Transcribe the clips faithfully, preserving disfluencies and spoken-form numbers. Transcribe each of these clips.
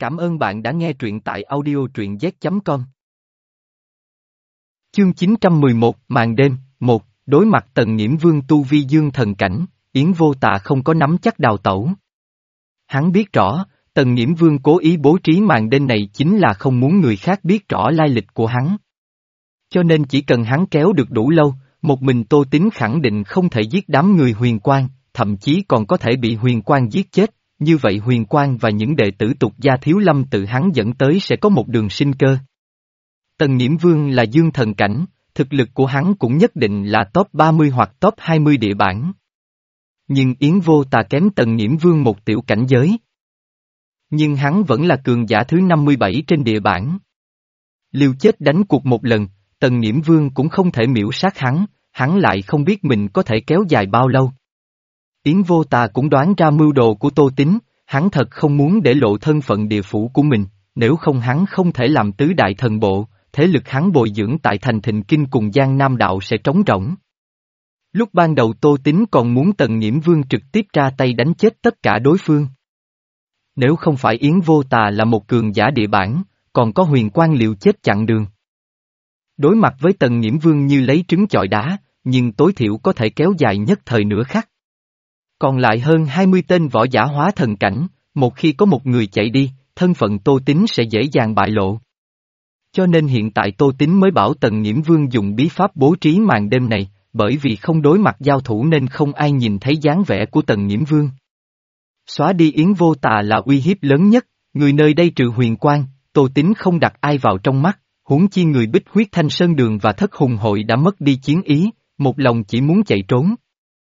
Cảm ơn bạn đã nghe truyện tại audio truyện z chấm com. Chương chín trăm mười một Màn đêm, một, đối mặt Tần Nghiễm Vương tu vi dương thần cảnh, Yến Vô Tà không có nắm chắc đào tẩu. Hắn biết rõ, Tần Nghiễm Vương cố ý bố trí màn đêm này chính là không muốn người khác biết rõ lai lịch của hắn. Cho nên chỉ cần hắn kéo được đủ lâu, một mình Tô Tín khẳng định không thể giết đám người Huyền Quang, thậm chí còn có thể bị Huyền Quang giết chết. Như vậy Huyền Quang và những đệ tử tục gia Thiếu Lâm tự hắn dẫn tới sẽ có một đường sinh cơ. Tần Nghiễm Vương là dương thần cảnh, thực lực của hắn cũng nhất định là top ba mươi hoặc top hai mươi địa bản. Nhưng Yến Vô Tà kém Tần Nghiễm Vương một tiểu cảnh giới. Nhưng hắn vẫn là cường giả thứ năm mươi bảy trên địa bản. Liều chết đánh cuộc một lần, Tần Nghiễm Vương cũng không thể miễu sát hắn, hắn lại không biết mình có thể kéo dài bao lâu. Yến Vô Tà cũng đoán ra mưu đồ của Tô Tín, hắn thật không muốn để lộ thân phận địa phủ của mình, nếu không hắn không thể làm tứ đại thần bộ, thế lực hắn bồi dưỡng tại thành Thịnh Kinh cùng Giang Nam Đạo sẽ trống rỗng. Lúc ban đầu Tô Tín còn muốn Tần Nghiễm Vương trực tiếp ra tay đánh chết tất cả đối phương. Nếu không phải Yến Vô Tà là một cường giả địa bản, còn có Huyền Quang liều chết chặn đường. Đối mặt với Tần Nghiễm Vương như lấy trứng chọi đá, nhưng tối thiểu có thể kéo dài nhất thời nửa khắc. Còn lại hơn hai mươi tên võ giả hóa thần cảnh, một khi có một người chạy đi, thân phận Tô Tín sẽ dễ dàng bại lộ. Cho nên hiện tại Tô Tín mới bảo Tần Nghiễm Vương dùng bí pháp bố trí màn đêm này, bởi vì không đối mặt giao thủ nên không ai nhìn thấy dáng vẻ của Tần Nghiễm Vương. Xóa đi Yến Vô Tà là uy hiếp lớn nhất, người nơi đây trừ Huyền Quang, Tô Tín không đặt ai vào trong mắt, huống chi người Bích Huyết Thanh Sơn Đường và Thất Hùng Hội đã mất đi chiến ý, một lòng chỉ muốn chạy trốn.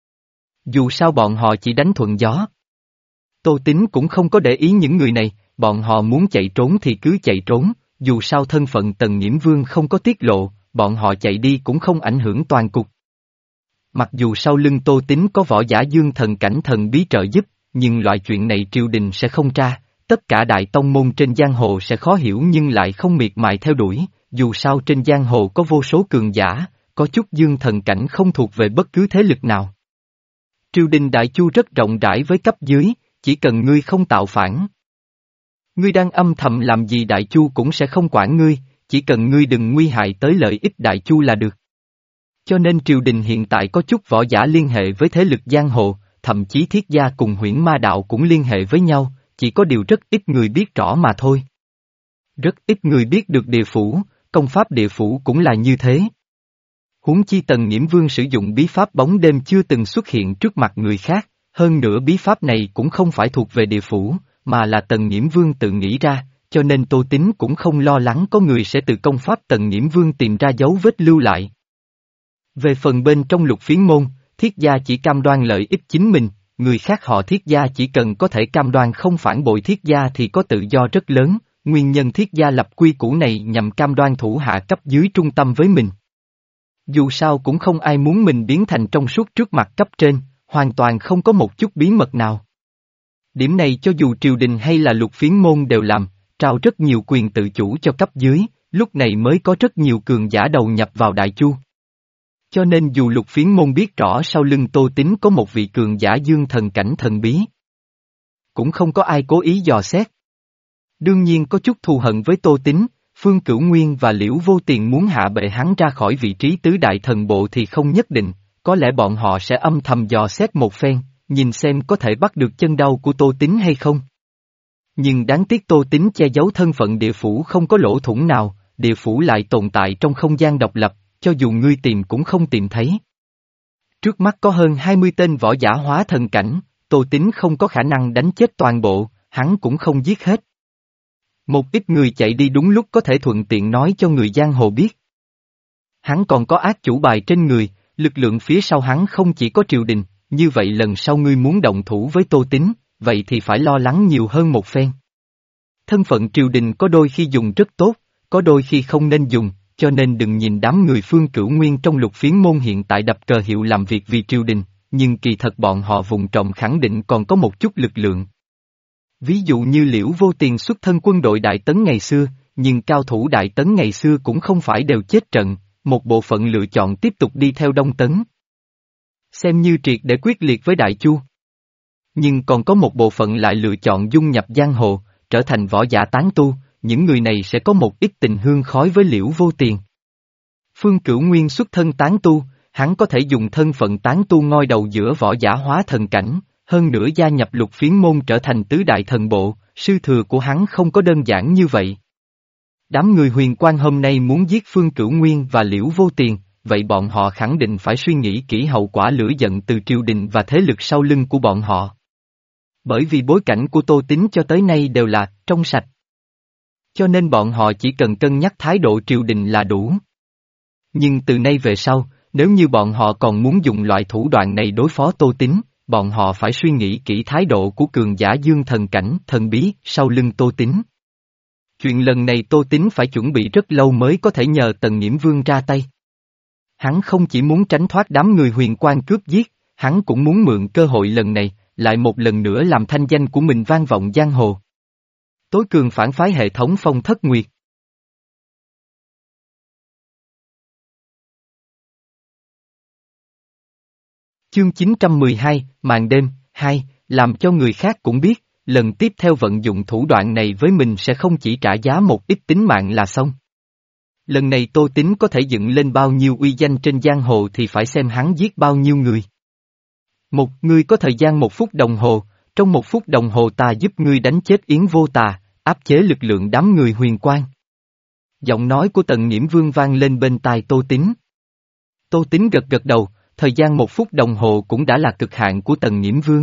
Dù sao bọn họ chỉ đánh thuận gió. Tô Tín cũng không có để ý những người này, bọn họ muốn chạy trốn thì cứ chạy trốn, dù sao thân phận Tần Nghiễm Vương không có tiết lộ, bọn họ chạy đi cũng không ảnh hưởng toàn cục. Mặc dù sau lưng Tô Tín có võ giả dương thần cảnh thần bí trợ giúp, nhưng loại chuyện này triều đình sẽ không tra, tất cả đại tông môn trên giang hồ sẽ khó hiểu nhưng lại không miệt mài theo đuổi, dù sao trên giang hồ có vô số cường giả, có chút dương thần cảnh không thuộc về bất cứ thế lực nào. Triều đình Đại Chu rất rộng rãi với cấp dưới, chỉ cần ngươi không tạo phản. Ngươi đang âm thầm làm gì Đại Chu cũng sẽ không quản ngươi, chỉ cần ngươi đừng nguy hại tới lợi ích Đại Chu là được. Cho nên triều đình hiện tại có chút võ giả liên hệ với thế lực giang hồ, thậm chí Thiết Gia cùng Huyễn Ma Đạo cũng liên hệ với nhau, chỉ có điều rất ít người biết rõ mà thôi. Rất ít người biết được địa phủ, công pháp địa phủ cũng là như thế. Huống chi Tần Nghiễm Vương sử dụng bí pháp bóng đêm chưa từng xuất hiện trước mặt người khác, hơn nữa bí pháp này cũng không phải thuộc về địa phủ, mà là Tần Nghiễm Vương tự nghĩ ra, cho nên Tô Tín cũng không lo lắng có người sẽ từ công pháp Tần Nghiễm Vương tìm ra dấu vết lưu lại. Về phần bên trong Lục Phiến môn, Thiết Gia chỉ cam đoan lợi ích chính mình, người khác họ Thiết Gia chỉ cần có thể cam đoan không phản bội Thiết Gia thì có tự do rất lớn, nguyên nhân Thiết Gia lập quy củ này nhằm cam đoan thủ hạ cấp dưới trung tâm với mình. Dù sao cũng không ai muốn mình biến thành trong suốt trước mặt cấp trên, hoàn toàn không có một chút bí mật nào. Điểm này cho dù triều đình hay là Lục Phiến môn đều làm, trao rất nhiều quyền tự chủ cho cấp dưới, lúc này mới có rất nhiều cường giả đầu nhập vào Đại Chu. Cho nên dù Lục Phiến môn biết rõ sau lưng Tô Tín có một vị cường giả dương thần cảnh thần bí, cũng không có ai cố ý dò xét. Đương nhiên có chút thù hận với Tô Tín, Phương Cửu Nguyên và Liễu Vô Tiền muốn hạ bệ hắn ra khỏi vị trí tứ đại thần bộ thì không nhất định, có lẽ bọn họ sẽ âm thầm dò xét một phen, nhìn xem có thể bắt được chân đau của Tô Tín hay không. Nhưng đáng tiếc Tô Tín che giấu thân phận địa phủ không có lỗ thủng nào, địa phủ lại tồn tại trong không gian độc lập, cho dù ngươi tìm cũng không tìm thấy. Trước mắt có hơn hai mươi tên võ giả hóa thần cảnh, Tô Tín không có khả năng đánh chết toàn bộ, hắn cũng không giết hết. Một ít người chạy đi đúng lúc có thể thuận tiện nói cho người giang hồ biết. Hắn còn có ác chủ bài trên người, lực lượng phía sau hắn không chỉ có triều đình, như vậy lần sau ngươi muốn động thủ với Tô Tín, vậy thì phải lo lắng nhiều hơn một phen. Thân phận triều đình có đôi khi dùng rất tốt, có đôi khi không nên dùng, cho nên đừng nhìn đám người Phương Cửu Nguyên trong Lục Phiến môn hiện tại đập cờ hiệu làm việc vì triều đình, nhưng kỳ thật bọn họ vùng trộm khẳng định còn có một chút lực lượng. Ví dụ như Liễu Vô Tiền xuất thân quân đội Đại Tấn ngày xưa, nhưng cao thủ Đại Tấn ngày xưa cũng không phải đều chết trận, một bộ phận lựa chọn tiếp tục đi theo Đông Tấn. Xem như triệt để quyết liệt với Đại Chu. Nhưng còn có một bộ phận lại lựa chọn dung nhập giang hồ, trở thành võ giả tán tu, những người này sẽ có một ít tình hương khói với Liễu Vô Tiền. Phương Cửu Nguyên xuất thân tán tu, hắn có thể dùng thân phận tán tu ngoi đầu giữa võ giả hóa thần cảnh, hơn nữa gia nhập Lục Phiến môn trở thành tứ đại thần bộ, sư thừa của hắn không có đơn giản như vậy. Đám người Huyền Quang hôm nay muốn giết Phương Cửu Nguyên và Liễu Vô Tiền, vậy bọn họ khẳng định phải suy nghĩ kỹ hậu quả lửa giận từ triều đình và thế lực sau lưng của bọn họ. Bởi vì bối cảnh của Tô Tín cho tới nay đều là trong sạch. Cho nên bọn họ chỉ cần cân nhắc thái độ triều đình là đủ. Nhưng từ nay về sau, nếu như bọn họ còn muốn dùng loại thủ đoạn này đối phó Tô Tín, bọn họ phải suy nghĩ kỹ thái độ của cường giả dương thần cảnh, thần bí, sau lưng Tô Tín. Chuyện lần này Tô Tín phải chuẩn bị rất lâu mới có thể nhờ Tần Nghiễm Vương ra tay. Hắn không chỉ muốn tránh thoát đám người Huyền Quang cướp giết, hắn cũng muốn mượn cơ hội lần này, lại một lần nữa làm thanh danh của mình vang vọng giang hồ. Tối cường phản phái hệ thống Phong Thất Nguyệt. Chương chín trăm mười hai, Màn đêm, hai, làm cho người khác cũng biết, lần tiếp theo vận dụng thủ đoạn này với mình sẽ không chỉ trả giá một ít tính mạng là xong. Lần này Tô Tín có thể dựng lên bao nhiêu uy danh trên giang hồ thì phải xem hắn giết bao nhiêu người. Một, ngươi có thời gian một phút đồng hồ, trong một phút đồng hồ ta giúp ngươi đánh chết Yến Vô Tà, áp chế lực lượng đám người Huyền Quang. Giọng nói của Tần Nghiễm Vương vang lên bên tai Tô Tín. Tô Tín gật gật đầu, thời gian một phút đồng hồ cũng đã là cực hạn của Tần Nghiễm Vương.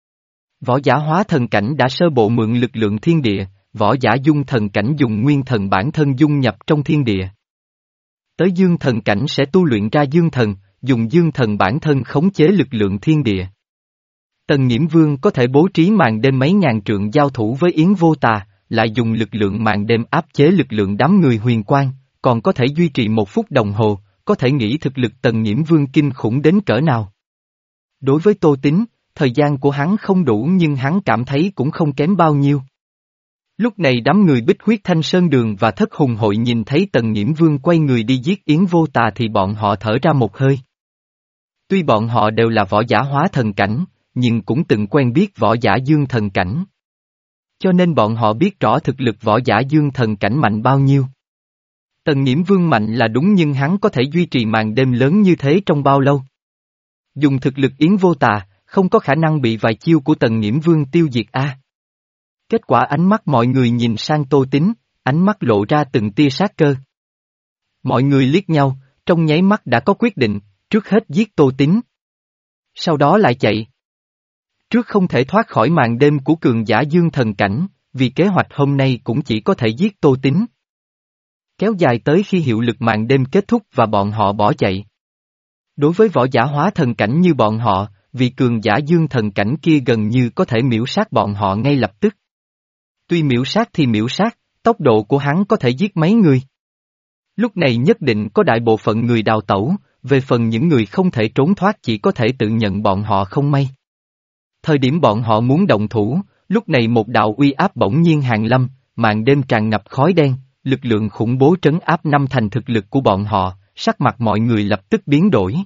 Võ giả hóa thần cảnh đã sơ bộ mượn lực lượng thiên địa, võ giả dung thần cảnh dùng nguyên thần bản thân dung nhập trong thiên địa. Tới dương thần cảnh sẽ tu luyện ra dương thần, dùng dương thần bản thân khống chế lực lượng thiên địa. Tần Nghiễm Vương có thể bố trí màn đêm mấy ngàn trượng giao thủ với Yến Vô Tà, lại dùng lực lượng màn đêm áp chế lực lượng đám người Huyền Quang, còn có thể duy trì một phút đồng hồ, có thể nghĩ thực lực Tần Nghiễm Vương kinh khủng đến cỡ nào. Đối với Tô Tín, thời gian của hắn không đủ nhưng hắn cảm thấy cũng không kém bao nhiêu. Lúc này đám người Bích Huyết Thanh Sơn Đường và Thất Hùng Hội nhìn thấy Tần Nghiễm Vương quay người đi giết Yến Vô Tà thì bọn họ thở ra một hơi. Tuy bọn họ đều là võ giả hóa thần cảnh, nhưng cũng từng quen biết võ giả dương thần cảnh. Cho nên bọn họ biết rõ thực lực võ giả dương thần cảnh mạnh bao nhiêu. Tần Nghiễm Vương mạnh là đúng nhưng hắn có thể duy trì màn đêm lớn như thế trong bao lâu? Dùng thực lực Yến Vô Tà, không có khả năng bị vài chiêu của Tần Nghiễm Vương tiêu diệt a. Kết quả ánh mắt mọi người nhìn sang Tô Tín, ánh mắt lộ ra từng tia sát cơ. Mọi người liếc nhau, trong nháy mắt đã có quyết định, trước hết giết Tô Tín. Sau đó lại chạy. Trước không thể thoát khỏi màn đêm của cường giả dương thần cảnh, vì kế hoạch hôm nay cũng chỉ có thể giết Tô Tín. Kéo dài tới khi hiệu lực màn đêm kết thúc và bọn họ bỏ chạy. Đối với võ giả hóa thần cảnh như bọn họ, vì cường giả dương thần cảnh kia gần như có thể miễu sát bọn họ ngay lập tức. Tuy miễu sát thì miễu sát, tốc độ của hắn có thể giết mấy người. Lúc này nhất định có đại bộ phận người đào tẩu, về phần những người không thể trốn thoát chỉ có thể tự nhận bọn họ không may. Thời điểm bọn họ muốn động thủ, lúc này một đạo uy áp bỗng nhiên hàng lâm, màn đêm tràn ngập khói đen, lực lượng khủng bố trấn áp năm thành thực lực của bọn họ, sắc mặt mọi người lập tức biến đổi.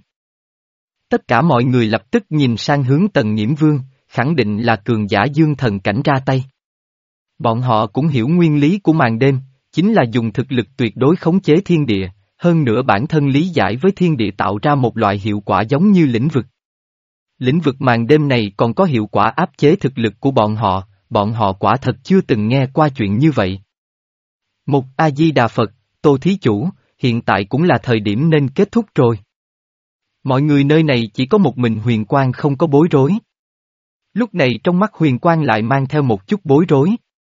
Tất cả mọi người lập tức nhìn sang hướng Tần Nghiễm Vương, khẳng định là cường giả dương thần cảnh ra tay. Bọn họ cũng hiểu nguyên lý của màn đêm, chính là dùng thực lực tuyệt đối khống chế thiên địa, hơn nữa bản thân lý giải với thiên địa tạo ra một loại hiệu quả giống như lĩnh vực. Lĩnh vực màn đêm này còn có hiệu quả áp chế thực lực của bọn họ, bọn họ quả thật chưa từng nghe qua chuyện như vậy. Một A-di-đà Phật, Tô Thí Chủ, hiện tại cũng là thời điểm nên kết thúc rồi. Mọi người nơi này chỉ có một mình Huyền Quang không có bối rối. Lúc này trong mắt Huyền Quang lại mang theo một chút bối rối.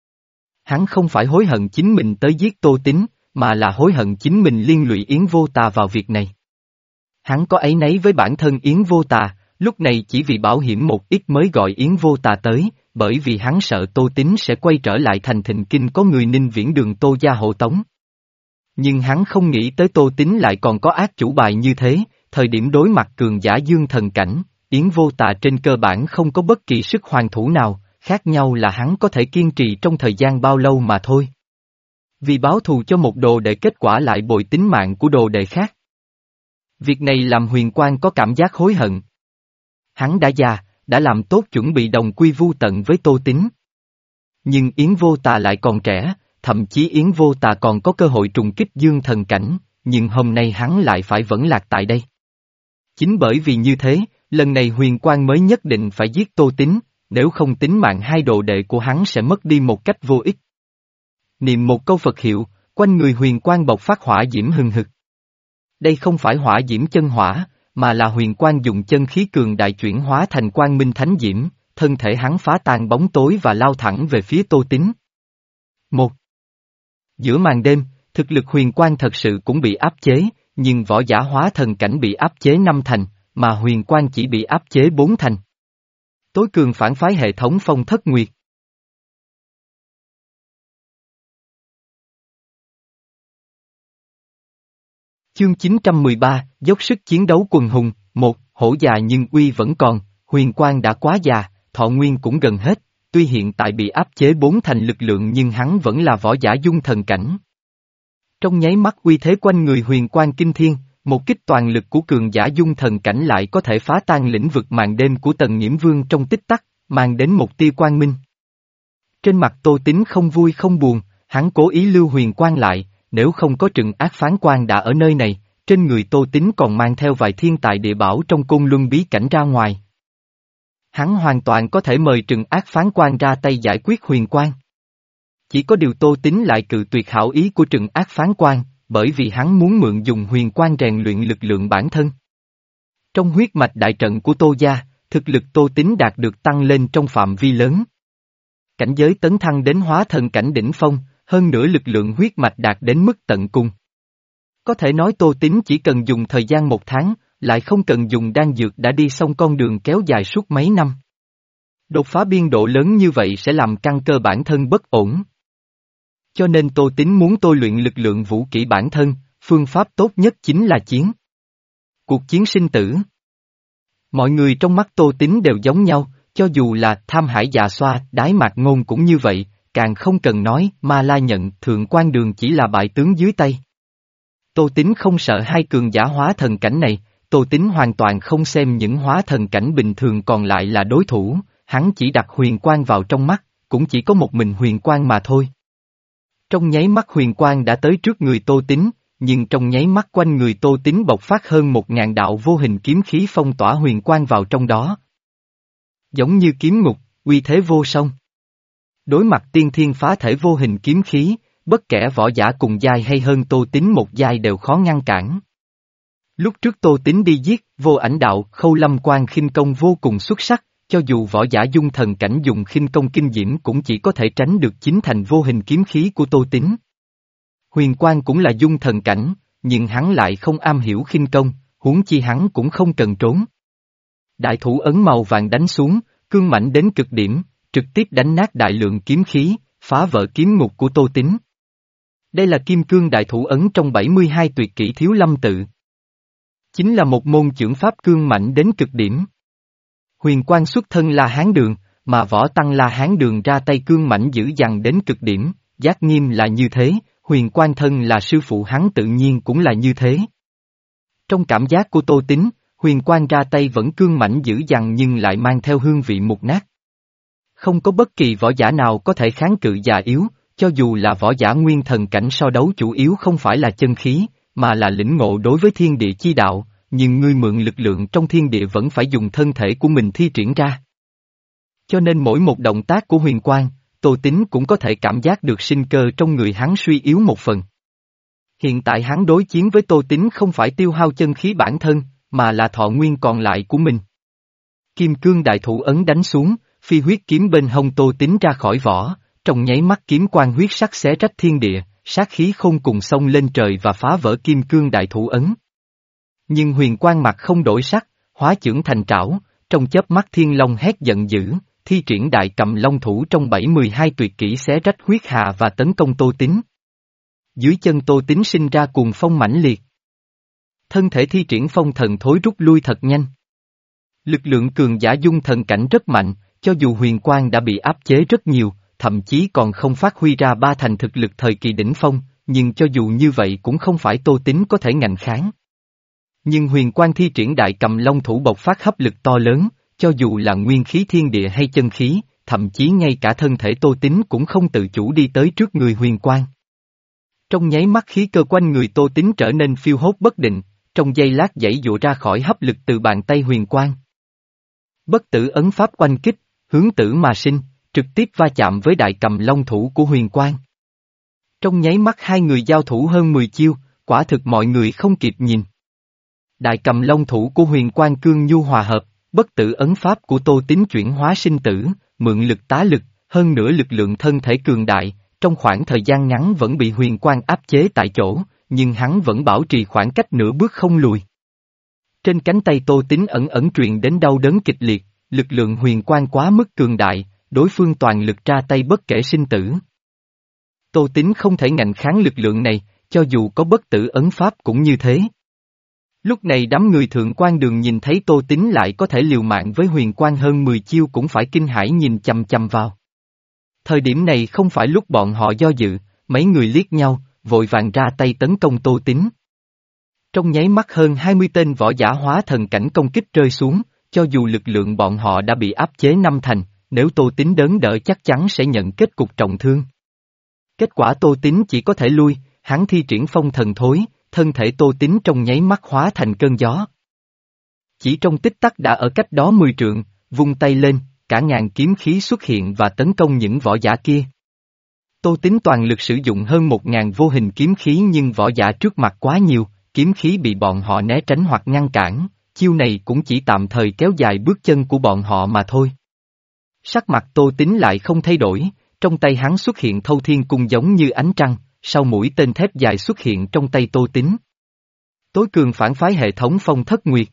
Hắn không phải hối hận chính mình tới giết Tô Tín, mà là hối hận chính mình liên lụy Yến Vô Tà vào việc này. Hắn có áy náy với bản thân Yến Vô Tà, lúc này chỉ vì bảo hiểm một ít mới gọi Yến Vô Tà tới, bởi vì hắn sợ Tô Tín sẽ quay trở lại thành Thịnh Kinh có người Ninh Viễn Đường Tô gia hộ tống. Nhưng hắn không nghĩ tới Tô Tín lại còn có ác chủ bài như thế, thời điểm đối mặt cường giả dương thần cảnh, Yến Vô Tà trên cơ bản không có bất kỳ sức hoàn thủ nào, khác nhau là hắn có thể kiên trì trong thời gian bao lâu mà thôi. Vì báo thù cho một đồ đệ kết quả lại bội tính mạng của đồ đệ khác. Việc này làm Huyền Quang có cảm giác hối hận. Hắn đã già, đã làm tốt chuẩn bị đồng quy vu tận với Tô Tín. Nhưng Yến Vô Tà lại còn trẻ, thậm chí Yến Vô Tà còn có cơ hội trùng kích dương thần cảnh, nhưng hôm nay hắn lại phải vẫn lạc tại đây. Chính bởi vì như thế, lần này Huyền Quang mới nhất định phải giết Tô Tín, nếu không tính mạng hai đồ đệ của hắn sẽ mất đi một cách vô ích. Niệm một câu Phật hiệu, quanh người Huyền Quang bộc phát hỏa diễm hừng hực. Đây không phải hỏa diễm chân hỏa, mà là Huyền Quang dùng chân khí cường đại chuyển hóa thành quang minh thánh diễm, thân thể hắn phá tan bóng tối và lao thẳng về phía Tô Tín. Một. Giữa màn đêm, thực lực Huyền Quang thật sự cũng bị áp chế, nhưng võ giả hóa thần cảnh bị áp chế năm thành, mà Huyền Quang chỉ bị áp chế bốn thành. Tối cường phản phái hệ thống Phong Thất Nguyệt. Chương chín trăm mười ba, dốc sức chiến đấu quần hùng, một, hổ già nhưng uy vẫn còn, Huyền Quang đã quá già, thọ nguyên cũng gần hết, tuy hiện tại bị áp chế bốn thành lực lượng nhưng hắn vẫn là võ giả dung thần cảnh. Trong nháy mắt uy thế quanh người Huyền Quang kinh thiên, một kích toàn lực của cường giả dung thần cảnh lại có thể phá tan lĩnh vực màn đêm của Tần Nhiễm Vương trong tích tắc, mang đến một tia quang minh. Trên mặt Tô Tín không vui không buồn, hắn cố ý lưu Huyền Quang lại, nếu không có Trừng Ác Phán Quan đã ở nơi này, trên người Tô Tín còn mang theo vài thiên tài địa bảo trong Côn Luân bí cảnh ra ngoài. Hắn hoàn toàn có thể mời Trừng Ác Phán Quan ra tay giải quyết Huyền Quang. Chỉ có điều Tô Tín lại cự tuyệt hảo ý của Trừng Ác Phán Quan, bởi vì hắn muốn mượn dùng Huyền Quang rèn luyện lực lượng bản thân. Trong huyết mạch đại trận của Tô gia, thực lực Tô Tín đạt được tăng lên trong phạm vi lớn. Cảnh giới tấn thăng đến hóa thần cảnh đỉnh phong, hơn nữa lực lượng huyết mạch đạt đến mức tận cùng. Có thể nói Tô Tín chỉ cần dùng thời gian một tháng, lại không cần dùng đan dược đã đi xong con đường kéo dài suốt mấy năm. Đột phá biên độ lớn như vậy sẽ làm căn cơ bản thân bất ổn. Cho nên Tô Tín muốn tôi luyện lực lượng vũ kỹ bản thân, phương pháp tốt nhất chính là chiến. Cuộc chiến sinh tử. Mọi người trong mắt Tô Tín đều giống nhau, cho dù là Tham Hải Dạ Xoa, Đái Mạc Ngôn cũng như vậy, càng không cần nói Ma La Nhận Thượng Quan Đường chỉ là bại tướng dưới tay. Tô Tín không sợ hai cường giả hóa thần cảnh này, Tô Tín hoàn toàn không xem những hóa thần cảnh bình thường còn lại là đối thủ, hắn chỉ đặt Huyền Quang vào trong mắt, cũng chỉ có một mình Huyền Quang mà thôi. Trong nháy mắt Huyền Quang đã tới trước người Tô Tín, nhưng trong nháy mắt quanh người Tô Tín bộc phát hơn một ngàn đạo vô hình kiếm khí phong tỏa Huyền Quang vào trong đó. Giống như kiếm ngục, uy thế vô song. Đối mặt tiên thiên phá thể vô hình kiếm khí, bất kể võ giả cùng giai hay hơn Tô Tín một giai đều khó ngăn cản. Lúc trước Tô Tín đi giết, Vô Ảnh Đạo, Khâu Lâm Quan khinh công vô cùng xuất sắc, cho dù võ giả dung thần cảnh dùng khinh công kinh diễm cũng chỉ có thể tránh được chính thành vô hình kiếm khí của Tô Tín. Huyền Quang cũng là dung thần cảnh, nhưng hắn lại không am hiểu khinh công, huống chi hắn cũng không cần trốn. Đại thủ ấn màu vàng đánh xuống, cương mãnh đến cực điểm, trực tiếp đánh nát đại lượng kiếm khí, phá vỡ kiếm ngục của Tô Tín. Đây là kim cương đại thủ ấn trong bảy mươi hai tuyệt kỹ Thiếu Lâm tự. Chính là một môn chưởng pháp cương mạnh đến cực điểm. Huyền Quang xuất thân La Hán Đường, mà võ tăng La Hán Đường ra tay cương mãnh dữ dằn đến cực điểm, Giác Nghiêm là như thế, Huyền Quang thân là sư phụ hắn tự nhiên cũng là như thế. Trong cảm giác của Tô Tín, Huyền Quang ra tay vẫn cương mãnh dữ dằn nhưng lại mang theo hương vị mục nát. Không có bất kỳ võ giả nào có thể kháng cự già yếu, cho dù là võ giả nguyên thần cảnh so đấu chủ yếu không phải là chân khí, mà là lĩnh ngộ đối với thiên địa chi đạo, nhưng ngươi mượn lực lượng trong thiên địa vẫn phải dùng thân thể của mình thi triển ra. Cho nên mỗi một động tác của Huyền Quang, Tô Tín cũng có thể cảm giác được sinh cơ trong người hắn suy yếu một phần. Hiện tại hắn đối chiến với Tô Tín không phải tiêu hao chân khí bản thân, mà là thọ nguyên còn lại của mình. Kim cương đại thủ ấn đánh xuống, phi huyết kiếm bên hông Tô Tín ra khỏi vỏ, trong nháy mắt kiếm quang huyết sắc xé rách thiên địa, sát khí khôn cùng xông lên trời và phá vỡ kim cương đại thủ ấn. Nhưng Huyền Quang mặt không đổi sắc, hóa chưởng thành trảo, trong chớp mắt Thiên Long hét giận dữ, thi triển đại cầm long thủ trong bảy mươi hai tuyệt kỹ xé rách huyết hà và tấn công Tô Tín. Dưới chân Tô Tín sinh ra cuồng phong mãnh liệt. Thân thể thi triển phong thần thối rút lui thật nhanh. Lực lượng cường giả dung thần cảnh rất mạnh, cho dù Huyền Quang đã bị áp chế rất nhiều, thậm chí còn không phát huy ra ba thành thực lực thời kỳ đỉnh phong, nhưng cho dù như vậy cũng không phải Tô Tín có thể ngạnh kháng. Nhưng Huyền Quang thi triển đại cầm long thủ bộc phát hấp lực to lớn, cho dù là nguyên khí thiên địa hay chân khí, thậm chí ngay cả thân thể Tô Tín cũng không tự chủ đi tới trước người Huyền Quang. Trong nháy mắt khí cơ quanh người Tô Tín trở nên phiêu hốt bất định, trong giây lát giãy giụa ra khỏi hấp lực từ bàn tay Huyền Quang. Bất tử ấn pháp oanh kích, hướng tử mà sinh, trực tiếp va chạm với đại cầm long thủ của Huyền Quang. Trong nháy mắt hai người giao thủ hơn mười chiêu, quả thực mọi người không kịp nhìn. Đại cầm long thủ của Huyền Quang cương nhu hòa hợp, bất tử ấn pháp của Tô Tín chuyển hóa sinh tử, mượn lực tá lực, hơn nữa lực lượng thân thể cường đại, trong khoảng thời gian ngắn vẫn bị Huyền Quang áp chế tại chỗ, nhưng hắn vẫn bảo trì khoảng cách nửa bước không lùi. Trên cánh tay Tô Tín ẩn ẩn truyền đến đau đớn kịch liệt, lực lượng Huyền Quang quá mức cường đại, đối phương toàn lực ra tay bất kể sinh tử. Tô Tín không thể ngạnh kháng lực lượng này, cho dù có bất tử ấn pháp cũng như thế. Lúc này đám người Thượng Quan Đường nhìn thấy Tô Tín lại có thể liều mạng với Huyền Quang hơn mười chiêu cũng phải kinh hãi nhìn chằm chằm vào. Thời điểm này không phải lúc bọn họ do dự, mấy người liếc nhau, vội vàng ra tay tấn công Tô Tín. Trong nháy mắt hơn hai mươi tên võ giả hóa thần cảnh công kích rơi xuống, cho dù lực lượng bọn họ đã bị áp chế năm thành, nếu Tô Tín đớn đỡ chắc chắn sẽ nhận kết cục trọng thương. Kết quả Tô Tín chỉ có thể lui, hắn thi triển phong thần thối, thân thể Tô Tín trong nháy mắt hóa thành cơn gió. Chỉ trong tích tắc đã ở cách đó mười trượng, vung tay lên, cả ngàn kiếm khí xuất hiện và tấn công những võ giả kia. Tô Tín toàn lực sử dụng hơn một ngàn vô hình kiếm khí nhưng võ giả trước mặt quá nhiều, kiếm khí bị bọn họ né tránh hoặc ngăn cản, chiêu này cũng chỉ tạm thời kéo dài bước chân của bọn họ mà thôi. Sắc mặt Tô Tín lại không thay đổi, trong tay hắn xuất hiện thâu thiên cung giống như ánh trăng, sau mũi tên thép dài xuất hiện trong tay Tô Tín. Tối cường phản phái hệ thống phong thất nguyệt.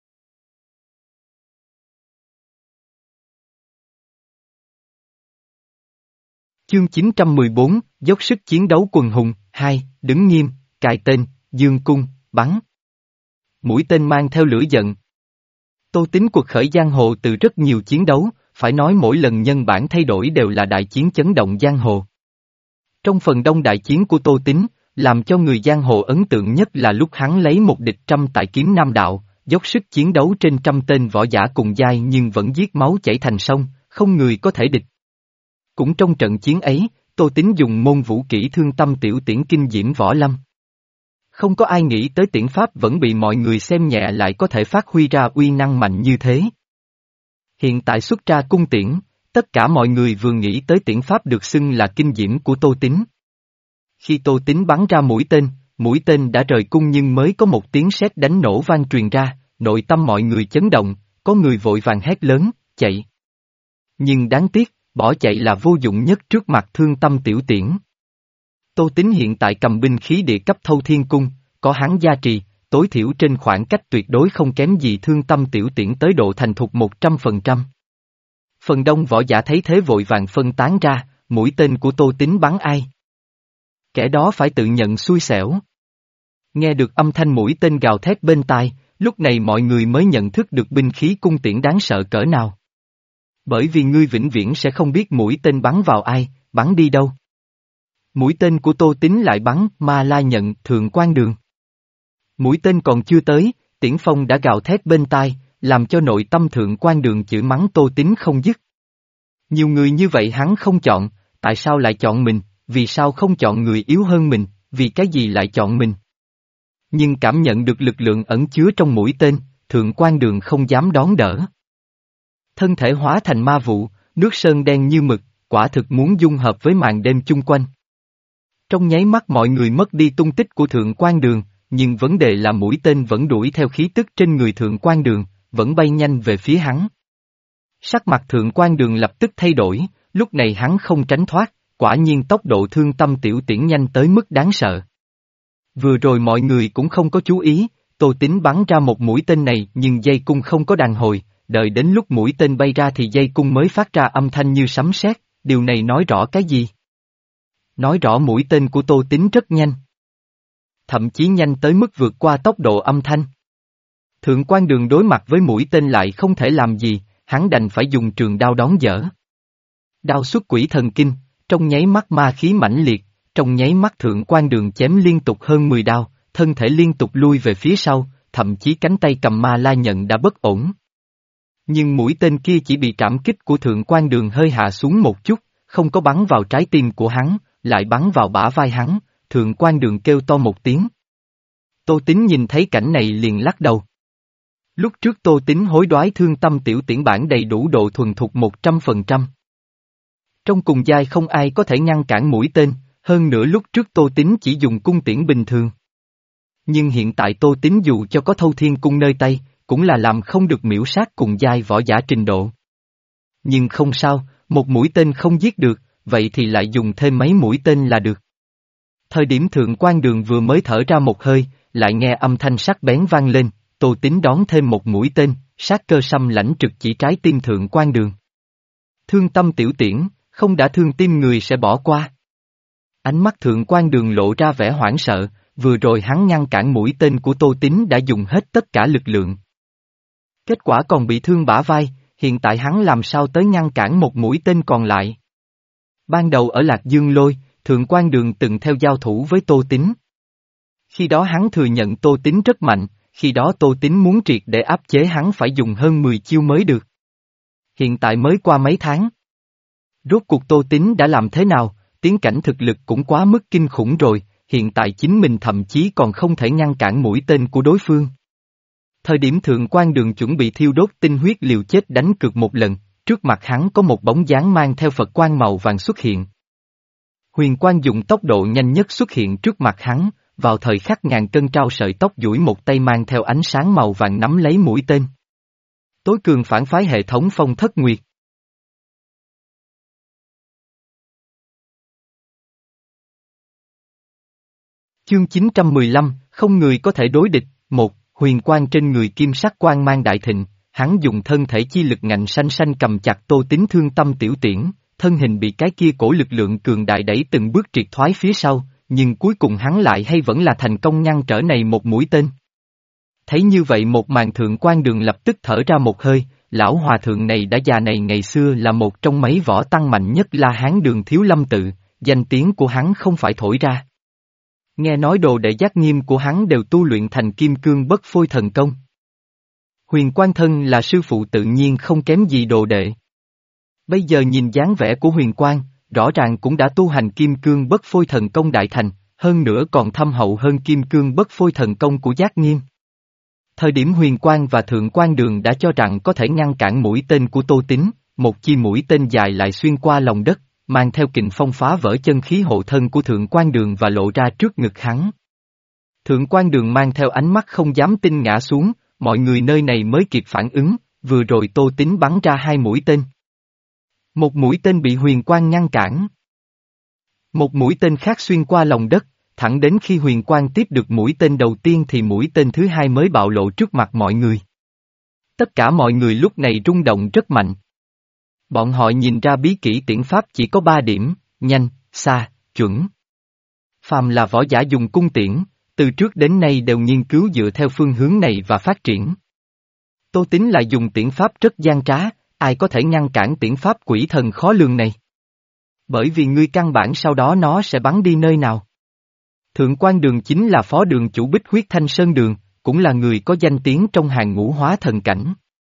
Chương chín trăm mười bốn, dốc sức chiến đấu quần hùng, hai, đứng nghiêm, cài tên, dương cung, bắn. Mũi tên mang theo lửa giận. Tô Tín cuộc khởi giang hồ từ rất nhiều chiến đấu, phải nói mỗi lần nhân bản thay đổi đều là đại chiến chấn động giang hồ. Trong phần đông đại chiến của Tô Tín, làm cho người giang hồ ấn tượng nhất là lúc hắn lấy một địch trăm tại kiếm Nam Đạo, dốc sức chiến đấu trên trăm tên võ giả cùng giai nhưng vẫn giết máu chảy thành sông, không người có thể địch. Cũng trong trận chiến ấy, Tô Tín dùng môn vũ kỹ thương tâm tiểu tiễn kinh diễm võ lâm. Không có ai nghĩ tới tiễn pháp vẫn bị mọi người xem nhẹ lại có thể phát huy ra uy năng mạnh như thế. Hiện tại xuất ra cung tiễn, tất cả mọi người vừa nghĩ tới tiễn pháp được xưng là kinh diễm của Tô Tín. Khi Tô Tín bắn ra mũi tên, mũi tên đã rời cung nhưng mới có một tiếng sét đánh nổ vang truyền ra, nội tâm mọi người chấn động, có người vội vàng hét lớn, chạy. Nhưng đáng tiếc, bỏ chạy là vô dụng nhất trước mặt thương tâm tiểu tiễn. Tô Tín hiện tại cầm binh khí địa cấp thâu thiên cung, có hắn gia trì, tối thiểu trên khoảng cách tuyệt đối không kém gì thương tâm tiểu tiễn tới độ thành thục một trăm phần trăm. Phần đông võ giả thấy thế vội vàng phân tán ra, mũi tên của Tô Tín bắn ai? Kẻ đó phải tự nhận xui xẻo. Nghe được âm thanh mũi tên gào thét bên tai, lúc này mọi người mới nhận thức được binh khí cung tiễn đáng sợ cỡ nào. Bởi vì ngươi vĩnh viễn sẽ không biết mũi tên bắn vào ai, bắn đi đâu. Mũi tên của Tô Tín lại bắn Ma La Nhận Thượng Quan Đường. Mũi tên còn chưa tới, tiễn phong đã gào thét bên tai, làm cho nội tâm Thượng Quan Đường chửi mắng Tô Tín không dứt. Nhiều người như vậy hắn không chọn, tại sao lại chọn mình, vì sao không chọn người yếu hơn mình, vì cái gì lại chọn mình. Nhưng cảm nhận được lực lượng ẩn chứa trong mũi tên, Thượng Quan Đường không dám đón đỡ. Thân thể hóa thành ma vụ, nước sơn đen như mực, quả thực muốn dung hợp với màn đêm chung quanh. Trong nháy mắt mọi người mất đi tung tích của Thượng Quan Đường, nhưng vấn đề là mũi tên vẫn đuổi theo khí tức trên người Thượng Quan Đường, vẫn bay nhanh về phía hắn. Sắc mặt Thượng Quan Đường lập tức thay đổi, lúc này hắn không tránh thoát, quả nhiên tốc độ thương tâm tiểu tiễn nhanh tới mức đáng sợ. Vừa rồi mọi người cũng không có chú ý, Tô Tín bắn ra một mũi tên này nhưng dây cung không có đàn hồi, đợi đến lúc mũi tên bay ra thì dây cung mới phát ra âm thanh như sấm sét, điều này nói rõ cái gì? Nói rõ mũi tên của Tô Tín rất nhanh. Thậm chí nhanh tới mức vượt qua tốc độ âm thanh. Thượng Quan Đường đối mặt với mũi tên lại không thể làm gì, hắn đành phải dùng trường đao đón dỡ. Đao xuất quỷ thần kinh, trong nháy mắt ma khí mãnh liệt, trong nháy mắt Thượng Quan Đường chém liên tục hơn mười đao, thân thể liên tục lui về phía sau, thậm chí cánh tay cầm Ma La Nhận đã bất ổn. Nhưng mũi tên kia chỉ bị trảm kích của Thượng Quan Đường hơi hạ xuống một chút, không có bắn vào trái tim của hắn, lại bắn vào bả vai hắn, Thượng Quan Đường kêu to một tiếng. Tô Tín nhìn thấy cảnh này liền lắc đầu. Lúc trước Tô Tín hối đoái Thương Tâm Tiểu Tiễn bản đầy đủ độ thuần thục một trăm phần trăm. Trong cùng giai không ai có thể ngăn cản mũi tên, hơn nữa lúc trước Tô Tín chỉ dùng cung tiễn bình thường. Nhưng hiện tại Tô Tín dù cho có Thâu Thiên Cung nơi tay, cũng là làm không được miễu sát cùng giai võ giả trình độ. Nhưng không sao, một mũi tên không giết được, vậy thì lại dùng thêm mấy mũi tên là được. Thời điểm Thượng Quan Đường vừa mới thở ra một hơi, lại nghe âm thanh sắc bén vang lên, Tô Tín đón thêm một mũi tên, sát cơ xăm lãnh trực chỉ trái tim Thượng Quan Đường. Thương Tâm Tiểu Tiễn, không đã thương tim người sẽ bỏ qua. Ánh mắt Thượng Quan Đường lộ ra vẻ hoảng sợ, vừa rồi hắn ngăn cản mũi tên của Tô Tín đã dùng hết tất cả lực lượng. Kết quả còn bị thương bả vai, hiện tại hắn làm sao tới ngăn cản một mũi tên còn lại. Ban đầu ở Lạc Dương Lôi, Thượng Quan Đường từng theo giao thủ với Tô Tín. Khi đó hắn thừa nhận Tô Tín rất mạnh, khi đó Tô Tín muốn triệt để áp chế hắn phải dùng hơn mười chiêu mới được. Hiện tại mới qua mấy tháng. Rốt cuộc Tô Tín đã làm thế nào, tiến cảnh thực lực cũng quá mức kinh khủng rồi, hiện tại chính mình thậm chí còn không thể ngăn cản mũi tên của đối phương. Thời điểm Thượng Quan Đường chuẩn bị thiêu đốt tinh huyết liều chết đánh cược một lần, trước mặt hắn có một bóng dáng mang theo Phật quang màu vàng xuất hiện. Huyền Quang dùng tốc độ nhanh nhất xuất hiện trước mặt hắn, vào thời khắc ngàn cân trao sợi tóc duỗi một tay mang theo ánh sáng màu vàng nắm lấy mũi tên. Tối cường phản phái hệ thống Phong Thất Nguyệt. Chương chín trăm mười lăm, không người có thể đối địch, một, huyền quang trên người kim sắc quang mang đại thịnh, hắn dùng thân thể chi lực ngạnh xanh xanh cầm chặt Tô Tín Thương Tâm Tiểu Tiễn, thân hình bị cái kia cổ lực lượng cường đại đẩy từng bước triệt thoái phía sau, nhưng cuối cùng hắn lại hay vẫn là thành công ngăn trở này một mũi tên. Thấy như vậy một màn Thượng Quan Đường lập tức thở ra một hơi, lão hòa thượng này đã già này ngày xưa là một trong mấy võ tăng mạnh nhất La Hán Đường Thiếu Lâm Tự, danh tiếng của hắn không phải thổi ra. Nghe nói đồ đệ giác nghiêm của hắn đều tu luyện thành kim cương bất phôi thần công. Huyền Quang thân là sư phụ tự nhiên không kém gì đồ đệ. Bây giờ nhìn dáng vẻ của Huyền Quang, rõ ràng cũng đã tu hành kim cương bất phôi thần công đại thành, hơn nữa còn thâm hậu hơn kim cương bất phôi thần công của giác nghiêm. Thời điểm Huyền Quang và Thượng Quan Đường đã cho rằng có thể ngăn cản mũi tên của Tô Tín, một chi mũi tên dài lại xuyên qua lòng đất, mang theo kình phong phá vỡ chân khí hộ thân của Thượng Quan Đường và lộ ra trước ngực hắn. Thượng Quan Đường mang theo ánh mắt không dám tin ngã xuống, mọi người nơi này mới kịp phản ứng, vừa rồi Tô Tín bắn ra hai mũi tên. Một mũi tên bị Huyền Quang ngăn cản. Một mũi tên khác xuyên qua lòng đất, thẳng đến khi Huyền Quang tiếp được mũi tên đầu tiên thì mũi tên thứ hai mới bạo lộ trước mặt mọi người. Tất cả mọi người lúc này rung động rất mạnh. Bọn họ nhìn ra bí kỹ tiễn pháp chỉ có ba điểm, nhanh, xa, chuẩn. Phàm là võ giả dùng cung tiễn, từ trước đến nay đều nghiên cứu dựa theo phương hướng này và phát triển. Tô Tín lại dùng tiễn pháp rất gian trá, ai có thể ngăn cản tiễn pháp quỷ thần khó lường này? Bởi vì ngươi căn bản sau đó nó sẽ bắn đi nơi nào. Thượng Quan Đường chính là phó đường chủ Bích Huyết Thanh Sơn Đường, cũng là người có danh tiếng trong hàng ngũ hóa thần cảnh.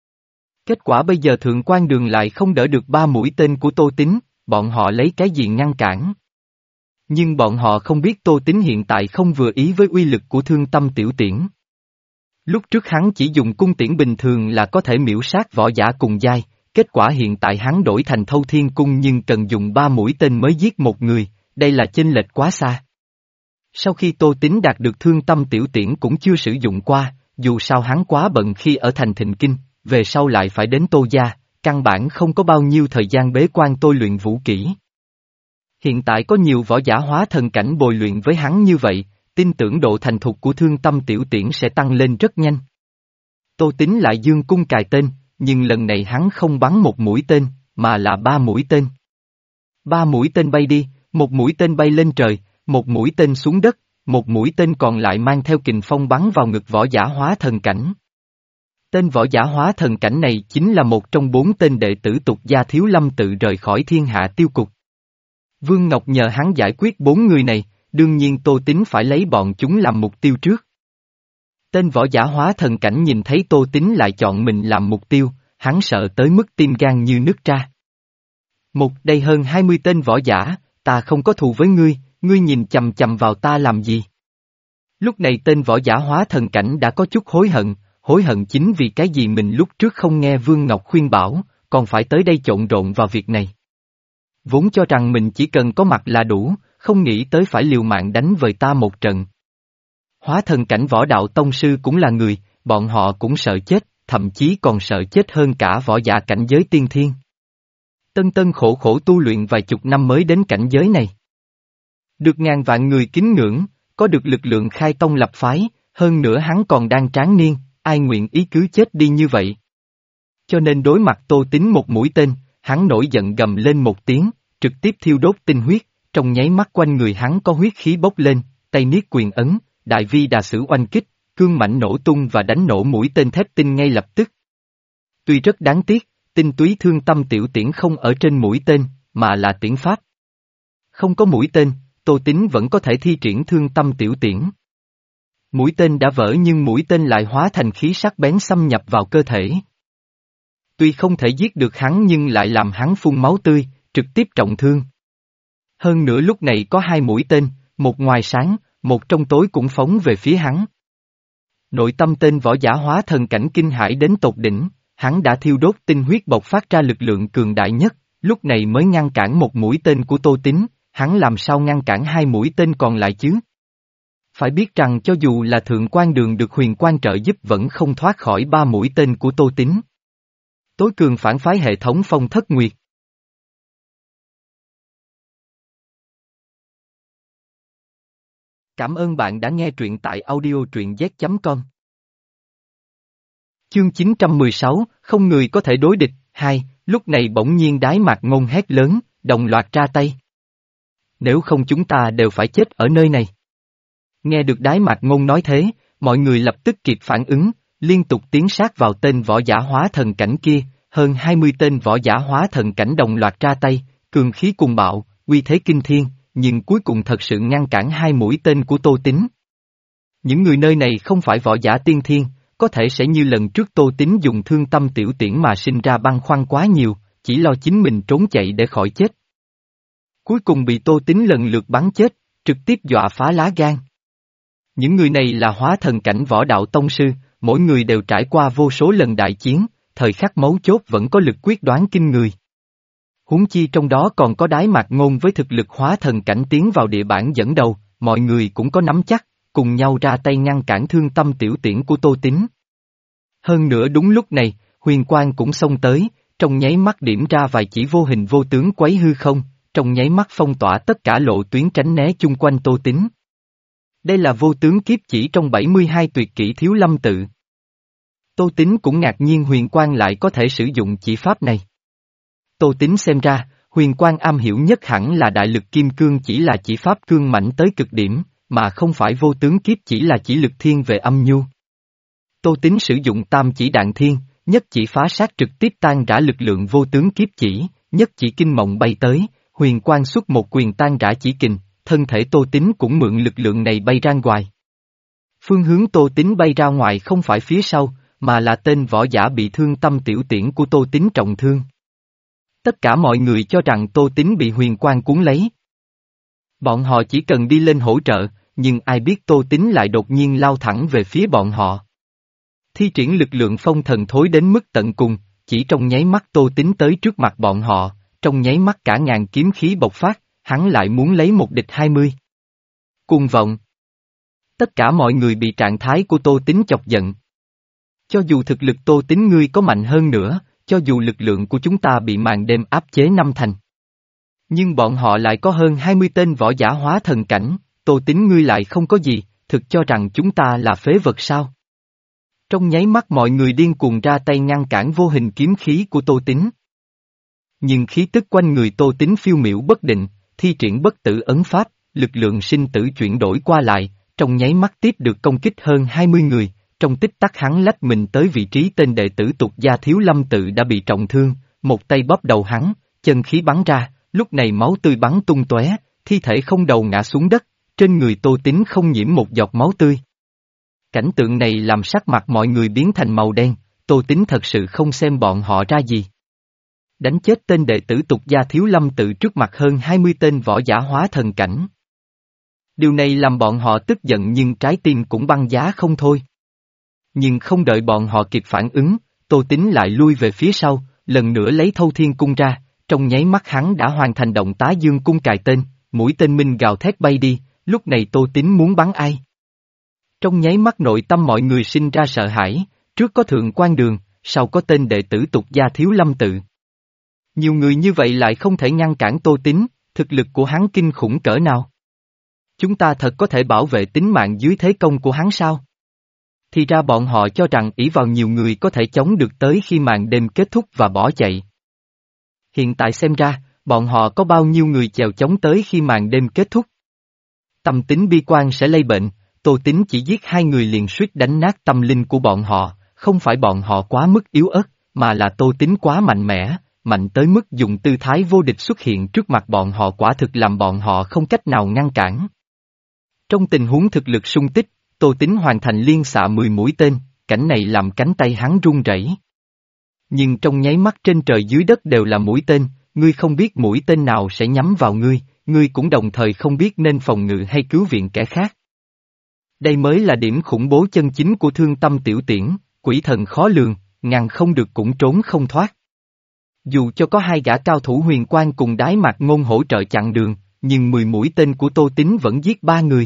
Kết quả bây giờ Thượng Quan Đường lại không đỡ được ba mũi tên của Tô Tín, bọn họ lấy cái gì ngăn cản. Nhưng bọn họ không biết Tô Tín hiện tại không vừa ý với uy lực của Thương Tâm Tiểu Tiễn. Lúc trước hắn chỉ dùng cung tiễn bình thường là có thể miễu sát võ giả cùng giai, kết quả hiện tại hắn đổi thành Thâu Thiên Cung nhưng cần dùng ba mũi tên mới giết một người, đây là chênh lệch quá xa. Sau khi Tô Tín đạt được Thương Tâm Tiểu Tiễn cũng chưa sử dụng qua, dù sao hắn quá bận khi ở thành Thịnh Kinh, về sau lại phải đến Tô Gia, căn bản không có bao nhiêu thời gian bế quan tôi luyện vũ kỹ. Hiện tại có nhiều võ giả hóa thần cảnh bồi luyện với hắn như vậy, tin tưởng độ thành thục của Thương Tâm Tiểu Tiễn sẽ tăng lên rất nhanh. Tô Tín lại dương cung cài tên, nhưng lần này hắn không bắn một mũi tên, mà là ba mũi tên. Ba mũi tên bay đi, một mũi tên bay lên trời, một mũi tên xuống đất, một mũi tên còn lại mang theo kình phong bắn vào ngực võ giả hóa thần cảnh. Tên võ giả hóa thần cảnh này chính là một trong bốn tên đệ tử Tục Gia Thiếu Lâm Tự rời khỏi thiên hạ tiêu cục. Vương Ngọc nhờ hắn giải quyết bốn người này, đương nhiên Tô Tín phải lấy bọn chúng làm mục tiêu trước. Tên võ giả hóa thần cảnh nhìn thấy Tô Tín lại chọn mình làm mục tiêu, hắn sợ tới mức tim gan như nứt ra. Một đây hơn hai mươi tên võ giả, ta không có thù với ngươi, ngươi nhìn chằm chằm vào ta làm gì? Lúc này tên võ giả hóa thần cảnh đã có chút hối hận, hối hận chính vì cái gì mình lúc trước không nghe Vương Ngọc khuyên bảo, còn phải tới đây trộn rộn vào việc này. Vốn cho rằng mình chỉ cần có mặt là đủ, không nghĩ tới phải liều mạng đánh với ta một trận. Hóa thần cảnh võ đạo tông sư cũng là người, bọn họ cũng sợ chết, thậm chí còn sợ chết hơn cả võ giả cảnh giới tiên thiên. Tân tân khổ khổ tu luyện vài chục năm mới đến cảnh giới này. Được ngàn vạn người kính ngưỡng, có được lực lượng khai tông lập phái, hơn nữa hắn còn đang tráng niên, ai nguyện ý cứ chết đi như vậy. Cho nên đối mặt Tô Tín một mũi tên, hắn nổi giận gầm lên một tiếng, trực tiếp thiêu đốt tinh huyết, trong nháy mắt quanh người hắn có huyết khí bốc lên, tay niết quyền ấn, đại vi đà sử oanh kích, cương mãnh nổ tung và đánh nổ mũi tên thép tinh ngay lập tức. Tuy rất đáng tiếc, tinh túy thương tâm tiểu tiễn không ở trên mũi tên, mà là tiễn pháp. Không có mũi tên, Tô Tín vẫn có thể thi triển thương tâm tiểu tiễn. Mũi tên đã vỡ nhưng mũi tên lại hóa thành khí sắc bén xâm nhập vào cơ thể. Tuy không thể giết được hắn nhưng lại làm hắn phun máu tươi, trực tiếp trọng thương. Hơn nữa lúc này có hai mũi tên, một ngoài sáng, một trong tối cũng phóng về phía hắn. Nội tâm tên võ giả hóa thần cảnh kinh hãi đến tột đỉnh, hắn đã thiêu đốt tinh huyết bộc phát ra lực lượng cường đại nhất, lúc này mới ngăn cản một mũi tên của Tô Tín, hắn làm sao ngăn cản hai mũi tên còn lại chứ? Phải biết rằng cho dù là thượng quan đường được huyền quan trợ giúp vẫn không thoát khỏi ba mũi tên của Tô Tín. Tối cường phản phái hệ thống Phong Thất Nguyệt. Cảm ơn bạn đã nghe truyện tại audio truyện z chấm com. Chương chín trăm mười sáu, không người có thể đối địch, hai, lúc này bỗng nhiên Đái Mạc Ngôn hét lớn, đồng loạt ra tay. Nếu không chúng ta đều phải chết ở nơi này. Nghe được Đái Mạc Ngôn nói thế, mọi người lập tức kịp phản ứng, liên tục tiến sát vào tên võ giả hóa thần cảnh kia, hơn hai mươi tên võ giả hóa thần cảnh đồng loạt ra tay, cường khí cùng bạo, uy thế kinh thiên, nhưng cuối cùng thật sự ngăn cản hai mũi tên của Tô Tín. Những người nơi này không phải võ giả tiên thiên, có thể sẽ như lần trước Tô Tín dùng thương tâm tiểu tiễn mà sinh ra băn khoăn quá nhiều, chỉ lo chính mình trốn chạy để khỏi chết. Cuối cùng bị Tô Tín lần lượt bắn chết, trực tiếp dọa phá lá gan. Những người này là hóa thần cảnh võ đạo tông sư, mỗi người đều trải qua vô số lần đại chiến, thời khắc mấu chốt vẫn có lực quyết đoán kinh người. Huống chi trong đó còn có Đái Mạc Ngôn với thực lực hóa thần cảnh tiến vào địa bản dẫn đầu, mọi người cũng có nắm chắc, cùng nhau ra tay ngăn cản thương tâm tiểu tiễn của Tô Tín. Hơn nữa đúng lúc này, huyền quang cũng xông tới, trong nháy mắt điểm ra vài chỉ vô hình vô tướng quấy hư không, trong nháy mắt phong tỏa tất cả lộ tuyến tránh né chung quanh Tô Tín. Đây là vô tướng kiếp chỉ trong bảy mươi hai tuyệt kỹ Thiếu Lâm tự. Tô Tín cũng ngạc nhiên huyền quang lại có thể sử dụng chỉ pháp này. Tô Tín xem ra, huyền quang am hiểu nhất hẳn là đại lực kim cương chỉ là chỉ pháp cương mạnh tới cực điểm, mà không phải vô tướng kiếp chỉ là chỉ lực thiên về âm nhu. Tô Tín sử dụng tam chỉ đạn thiên, nhất chỉ phá sát trực tiếp tan rã lực lượng vô tướng kiếp chỉ, nhất chỉ kinh mộng bay tới, huyền quang xuất một quyền tan rã chỉ kình, thân thể Tô Tín cũng mượn lực lượng này bay ra ngoài. Phương hướng Tô Tín bay ra ngoài không phải phía sau, mà là tên võ giả bị thương tâm tiểu tiễn của Tô Tín trọng thương. Tất cả mọi người cho rằng Tô Tín bị huyền quang cuốn lấy. Bọn họ chỉ cần đi lên hỗ trợ, nhưng ai biết Tô Tín lại đột nhiên lao thẳng về phía bọn họ. Thi triển lực lượng phong thần thối đến mức tận cùng, chỉ trong nháy mắt Tô Tín tới trước mặt bọn họ, trong nháy mắt cả ngàn kiếm khí bộc phát, hắn lại muốn lấy một địch hai mươi. Cuồng vọng. Tất cả mọi người bị trạng thái của Tô Tín chọc giận. Cho dù thực lực Tô Tín ngươi có mạnh hơn nữa, cho dù lực lượng của chúng ta bị màn đêm áp chế năm thành. Nhưng bọn họ lại có hơn hai mươi tên võ giả hóa thần cảnh, Tô Tín ngươi lại không có gì, thực cho rằng chúng ta là phế vật sao? Trong nháy mắt mọi người điên cuồng ra tay ngăn cản vô hình kiếm khí của Tô Tín. Nhưng khí tức quanh người Tô Tín phiêu miểu bất định, thi triển bất tử ấn pháp, lực lượng sinh tử chuyển đổi qua lại, trong nháy mắt tiếp được công kích hơn hai mươi người, trong tích tắc hắn lách mình tới vị trí tên đệ tử tục gia Thiếu Lâm tự đã bị trọng thương, một tay bóp đầu hắn, chân khí bắn ra, lúc này máu tươi bắn tung tóe, thi thể không đầu ngã xuống đất, trên người Tô Tín không nhiễm một giọt máu tươi. Cảnh tượng này làm sắc mặt mọi người biến thành màu đen, Tô Tín thật sự không xem bọn họ ra gì. Đánh chết tên đệ tử tục gia Thiếu Lâm Tự trước mặt hơn hai mươi tên võ giả hóa thần cảnh. Điều này làm bọn họ tức giận nhưng trái tim cũng băng giá không thôi. Nhưng không đợi bọn họ kịp phản ứng, Tô Tín lại lui về phía sau, lần nữa lấy Thâu Thiên Cung ra, trong nháy mắt hắn đã hoàn thành động Tá Dương Cung cài tên, mũi tên minh gào thét bay đi, lúc này Tô Tín muốn bắn ai? Trong nháy mắt nội tâm mọi người sinh ra sợ hãi, trước có Thượng Quan Đường, sau có tên đệ tử tục gia Thiếu Lâm Tự. Nhiều người như vậy lại không thể ngăn cản Tô Tín, thực lực của hắn kinh khủng cỡ nào? Chúng ta thật có thể bảo vệ tính mạng dưới thế công của hắn sao? Thì ra bọn họ cho rằng ỷ vào nhiều người có thể chống được tới khi màn đêm kết thúc và bỏ chạy. Hiện tại xem ra, bọn họ có bao nhiêu người chèo chống tới khi màn đêm kết thúc. Tâm tính bi quan sẽ lây bệnh, Tô Tín chỉ giết hai người liền suýt đánh nát tâm linh của bọn họ, không phải bọn họ quá mức yếu ớt, mà là Tô Tín quá mạnh mẽ, mạnh tới mức dùng tư thái vô địch xuất hiện trước mặt bọn họ quả thực làm bọn họ không cách nào ngăn cản. Trong tình huống thực lực sung tích, Tô Tín hoàn thành liên xạ mười mũi tên, cảnh này làm cánh tay hắn run rẩy. Nhưng trong nháy mắt trên trời dưới đất đều là mũi tên, ngươi không biết mũi tên nào sẽ nhắm vào ngươi, ngươi cũng đồng thời không biết nên phòng ngự hay cứu viện kẻ khác. Đây mới là điểm khủng bố chân chính của Thương Tâm Tiểu Tiễn, quỷ thần khó lường, ngàn không được cũng trốn không thoát. Dù cho có hai gã cao thủ Huyền Quang cùng Đái Mạc Ngôn hỗ trợ chặn đường, nhưng mười mũi tên của Tô Tín vẫn giết ba người.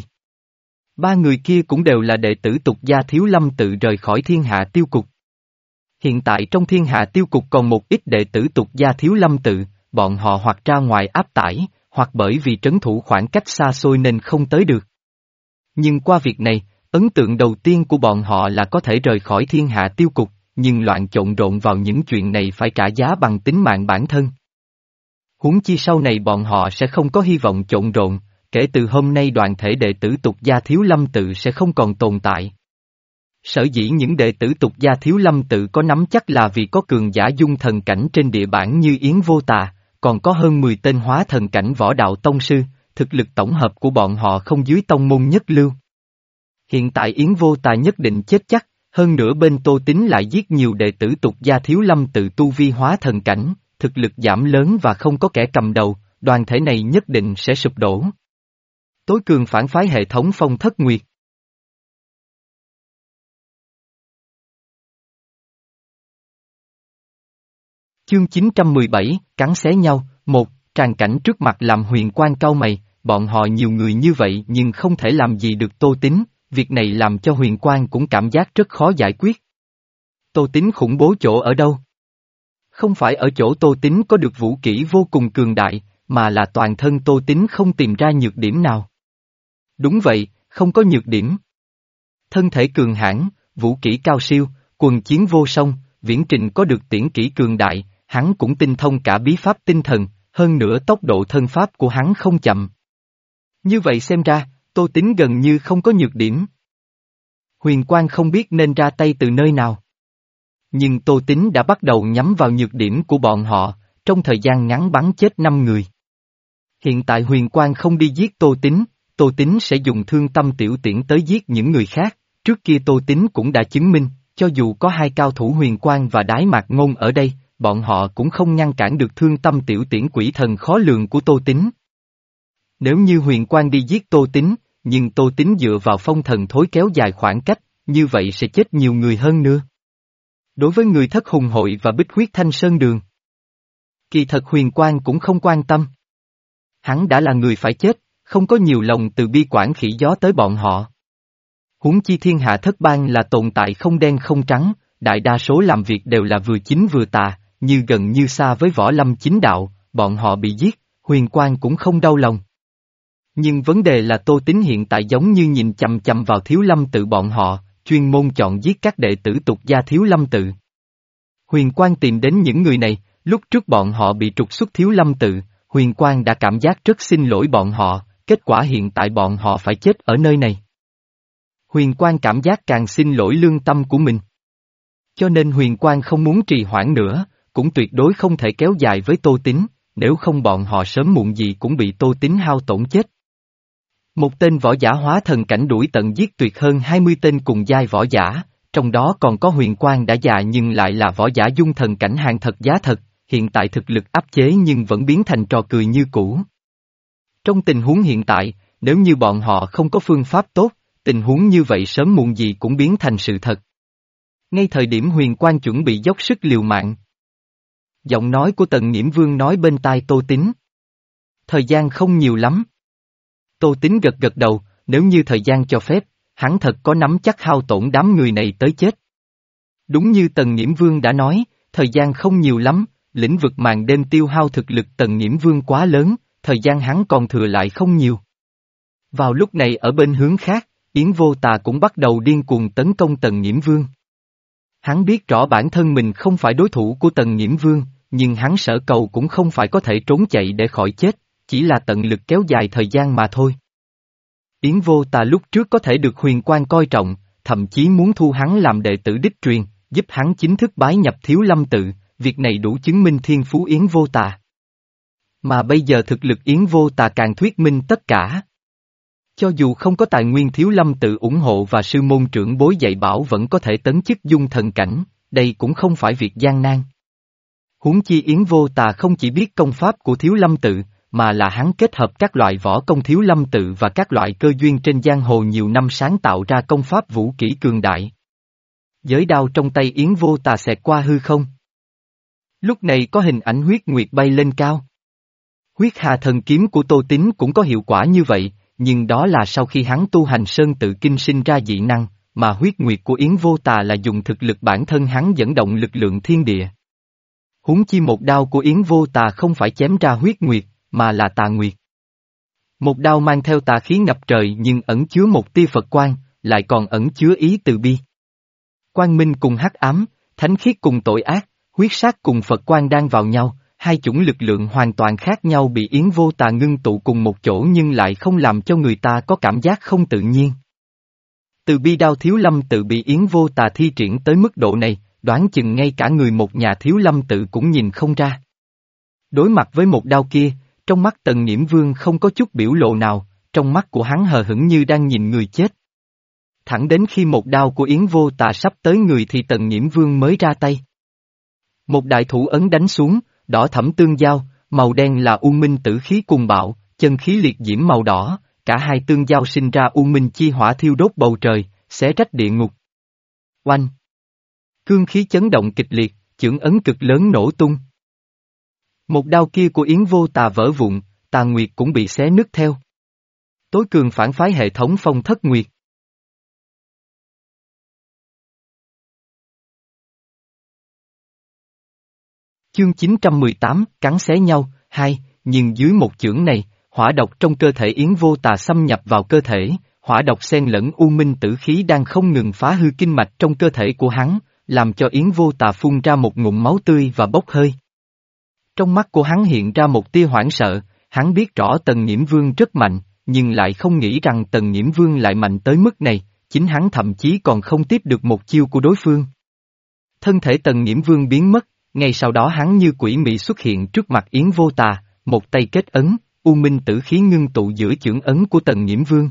Ba người kia cũng đều là đệ tử tục gia Thiếu Lâm Tự rời khỏi Thiên Hạ Tiêu Cục. Hiện tại trong Thiên Hạ Tiêu Cục còn một ít đệ tử tục gia Thiếu Lâm Tự, bọn họ hoặc ra ngoài áp tải, hoặc bởi vì trấn thủ khoảng cách xa xôi nên không tới được. Nhưng qua việc này, ấn tượng đầu tiên của bọn họ là có thể rời khỏi Thiên Hạ Tiêu Cục, nhưng loạn trộn rộn vào những chuyện này phải trả giá bằng tính mạng bản thân. Huống chi sau này bọn họ sẽ không có hy vọng trộn rộn, kể từ hôm nay đoàn thể đệ tử tục gia Thiếu Lâm Tự sẽ không còn tồn tại. Sở dĩ những đệ tử tục gia Thiếu Lâm Tự có nắm chắc là vì có cường giả dung thần cảnh trên địa bản như Yến Vô Tà, còn có hơn mười tên hóa thần cảnh võ đạo tông sư, thực lực tổng hợp của bọn họ không dưới tông môn nhất lưu. Hiện tại Yến Vô Tà nhất định chết chắc, hơn nữa bên Tô Tín lại giết nhiều đệ tử tục gia Thiếu Lâm Tự tu vi hóa thần cảnh, thực lực giảm lớn và không có kẻ cầm đầu, đoàn thể này nhất định sẽ sụp đổ. Tối cường phản phái hệ thống Phong Thất Nguyệt. Chương chín trăm mười bảy, cắn xé nhau, một, tràn cảnh trước mặt làm Huyền Quang cau mày, bọn họ nhiều người như vậy nhưng không thể làm gì được Tô Tín, việc này làm cho Huyền Quang cũng cảm giác rất khó giải quyết. Tô Tín khủng bố chỗ ở đâu? Không phải ở chỗ Tô Tín có được vũ kỹ vô cùng cường đại, mà là toàn thân Tô Tín không tìm ra nhược điểm nào. Đúng vậy, không có nhược điểm. Thân thể cường hãn, vũ kỹ cao siêu, quần chiến vô song, Viễn Trình có được tiễn kỹ cường đại, hắn cũng tinh thông cả bí pháp tinh thần, hơn nữa tốc độ thân pháp của hắn không chậm. Như vậy xem ra, Tô Tín gần như không có nhược điểm. Huyền Quang không biết nên ra tay từ nơi nào. Nhưng Tô Tín đã bắt đầu nhắm vào nhược điểm của bọn họ, trong thời gian ngắn bắn chết năm người. Hiện tại Huyền Quang không đi giết Tô Tín, Tô Tín sẽ dùng Thương Tâm Tiểu Tiễn tới giết những người khác, trước kia Tô Tín cũng đã chứng minh, cho dù có hai cao thủ Huyền Quang và Đái Mạc Ngôn ở đây, bọn họ cũng không ngăn cản được Thương Tâm Tiểu Tiễn quỷ thần khó lường của Tô Tín. Nếu như Huyền Quang đi giết Tô Tín, nhưng Tô Tín dựa vào phong thần thối kéo dài khoảng cách, như vậy sẽ chết nhiều người hơn nữa. Đối với người Thất Hùng Hội và Bích Huyết Thanh Sơn Đường, kỳ thật Huyền Quang cũng không quan tâm. Hắn đã là người phải chết, không có nhiều lòng từ bi quản khỉ gió tới bọn họ. Huống chi Thiên Hạ Thất Bang là tồn tại không đen không trắng, đại đa số làm việc đều là vừa chính vừa tà, như gần như xa với võ lâm chính đạo, bọn họ bị giết, Huyền Quang cũng không đau lòng. Nhưng vấn đề là Tô Tín hiện tại giống như nhìn chằm chằm vào Thiếu Lâm Tự bọn họ, chuyên môn chọn giết các đệ tử tục gia Thiếu Lâm Tự. Huyền Quang tìm đến những người này, lúc trước bọn họ bị trục xuất Thiếu Lâm Tự, Huyền Quang đã cảm giác rất xin lỗi bọn họ, kết quả hiện tại bọn họ phải chết ở nơi này. Huyền Quang cảm giác càng xin lỗi lương tâm của mình. Cho nên Huyền Quang không muốn trì hoãn nữa, cũng tuyệt đối không thể kéo dài với Tô Tín, nếu không bọn họ sớm muộn gì cũng bị Tô Tín hao tổn chết. Một tên võ giả hóa thần cảnh đuổi tận giết tuyệt hơn hai mươi tên cùng giai võ giả, trong đó còn có huyền quang đã già nhưng lại là võ giả dung thần cảnh hàng thật giá thật, hiện tại thực lực áp chế nhưng vẫn biến thành trò cười như cũ. Trong tình huống hiện tại, nếu như bọn họ không có phương pháp tốt, tình huống như vậy sớm muộn gì cũng biến thành sự thật. Ngay thời điểm huyền quang chuẩn bị dốc sức liều mạng. Giọng nói của Tần Nghiễm Vương nói bên tai Tô Tín. Thời gian không nhiều lắm. Tô Tín gật gật đầu, nếu như thời gian cho phép, hắn thật có nắm chắc hao tổn đám người này tới chết. Đúng như Tần Nghiễm Vương đã nói, thời gian không nhiều lắm, lĩnh vực màn đêm tiêu hao thực lực Tần Nghiễm Vương quá lớn, thời gian hắn còn thừa lại không nhiều. Vào lúc này ở bên hướng khác, Yến Vô Tà cũng bắt đầu điên cuồng tấn công Tần Nghiễm Vương. Hắn biết rõ bản thân mình không phải đối thủ của Tần Nghiễm Vương, nhưng hắn sở cầu cũng không phải có thể trốn chạy để khỏi chết, chỉ là tận lực kéo dài thời gian mà thôi. Yến Vô Tà lúc trước có thể được huyền quan coi trọng, thậm chí muốn thu hắn làm đệ tử đích truyền, giúp hắn chính thức bái nhập Thiếu Lâm tự, việc này đủ chứng minh thiên phú Yến Vô Tà. Mà bây giờ thực lực Yến Vô Tà càng thuyết minh tất cả. Cho dù không có tài nguyên Thiếu Lâm tự ủng hộ và sư môn trưởng bối dạy bảo vẫn có thể tấn chức dung thần cảnh, đây cũng không phải việc gian nan. Huống chi Yến Vô Tà không chỉ biết công pháp của Thiếu Lâm tự, mà là hắn kết hợp các loại võ công Thiếu Lâm tự và các loại cơ duyên trên giang hồ nhiều năm sáng tạo ra công pháp vũ kỹ cường đại. Giới đao trong tay Yến Vô Tà xẹt qua hư không. Lúc này có hình ảnh huyết nguyệt bay lên cao. Huyết hà thần kiếm của Tô Tín cũng có hiệu quả như vậy, nhưng đó là sau khi hắn tu hành sơn tự kinh sinh ra dị năng, mà huyết nguyệt của Yến Vô Tà là dùng thực lực bản thân hắn dẫn động lực lượng thiên địa. Huống chi một đao của Yến Vô Tà không phải chém ra huyết nguyệt, mà là tà nguyệt. Một đao mang theo tà khí ngập trời nhưng ẩn chứa một tia Phật quang, lại còn ẩn chứa ý từ bi. Quang minh cùng hắc ám, thánh khiết cùng tội ác, huyết sát cùng Phật quang đang vào nhau, hai chủng lực lượng hoàn toàn khác nhau bị Yến Vô Tà ngưng tụ cùng một chỗ nhưng lại không làm cho người ta có cảm giác không tự nhiên. Từ bi đao Thiếu Lâm tự bị Yến Vô Tà thi triển tới mức độ này, đoán chừng ngay cả người một nhà Thiếu Lâm tự cũng nhìn không ra. Đối mặt với một đao kia, trong mắt Tần Nghiễm Vương không có chút biểu lộ nào, trong mắt của hắn hờ hững như đang nhìn người chết. Thẳng đến khi một đao của Yến Vô Tà sắp tới người thì Tần Nghiễm Vương mới ra tay. Một đại thủ ấn đánh xuống, đỏ thẫm tương giao, màu đen là u minh tử khí cùng bạo, chân khí liệt diễm màu đỏ, cả hai tương giao sinh ra u minh chi hỏa thiêu đốt bầu trời, xé rách địa ngục. Oanh! Cương khí chấn động kịch liệt, chưởng ấn cực lớn nổ tung. Một đao kia của Yến Vô Tà vỡ vụn, tà nguyệt cũng bị xé nứt theo. Tối cường phản phái hệ thống phong thất nguyệt. Chương chín trăm mười tám, cắn xé nhau, hai, nhưng dưới một chưởng này, hỏa độc trong cơ thể Yến Vô Tà xâm nhập vào cơ thể, hỏa độc xen lẫn u minh tử khí đang không ngừng phá hư kinh mạch trong cơ thể của hắn, làm cho Yến Vô Tà phun ra một ngụm máu tươi và bốc hơi. Trong mắt của hắn hiện ra một tia hoảng sợ, hắn biết rõ Tần Nghiễm Vương rất mạnh, nhưng lại không nghĩ rằng Tần Nghiễm Vương lại mạnh tới mức này, chính hắn thậm chí còn không tiếp được một chiêu của đối phương. Thân thể Tần Nghiễm Vương biến mất, ngay sau đó hắn như quỷ mị xuất hiện trước mặt Yến Vô Tà, một tay kết ấn, u minh tử khí ngưng tụ giữa chưởng ấn của Tần Nghiễm Vương.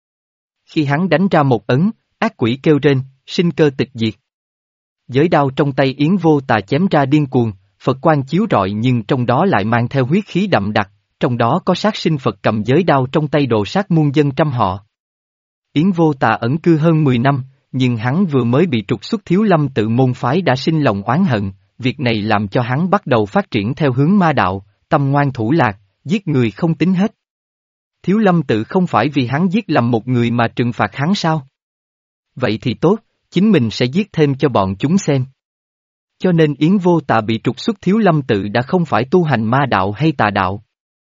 Khi hắn đánh ra một ấn, ác quỷ kêu rên, sinh cơ tịch diệt. Giới đao trong tay Yến Vô Tà chém ra điên cuồng, Phật quang chiếu rọi nhưng trong đó lại mang theo huyết khí đậm đặc, trong đó có sát sinh Phật cầm giới đao trong tay đồ sát muôn dân trăm họ. Yến Vô Tà ẩn cư hơn mười năm, nhưng hắn vừa mới bị trục xuất Thiếu Lâm tự môn phái đã sinh lòng oán hận, việc này làm cho hắn bắt đầu phát triển theo hướng ma đạo, tâm ngoan thủ lạc, giết người không tính hết. Thiếu Lâm tự không phải vì hắn giết lầm một người mà trừng phạt hắn sao? Vậy thì tốt, chính mình sẽ giết thêm cho bọn chúng xem. Cho nên Yến Vô Tà bị trục xuất Thiếu Lâm tự đã không phải tu hành ma đạo hay tà đạo,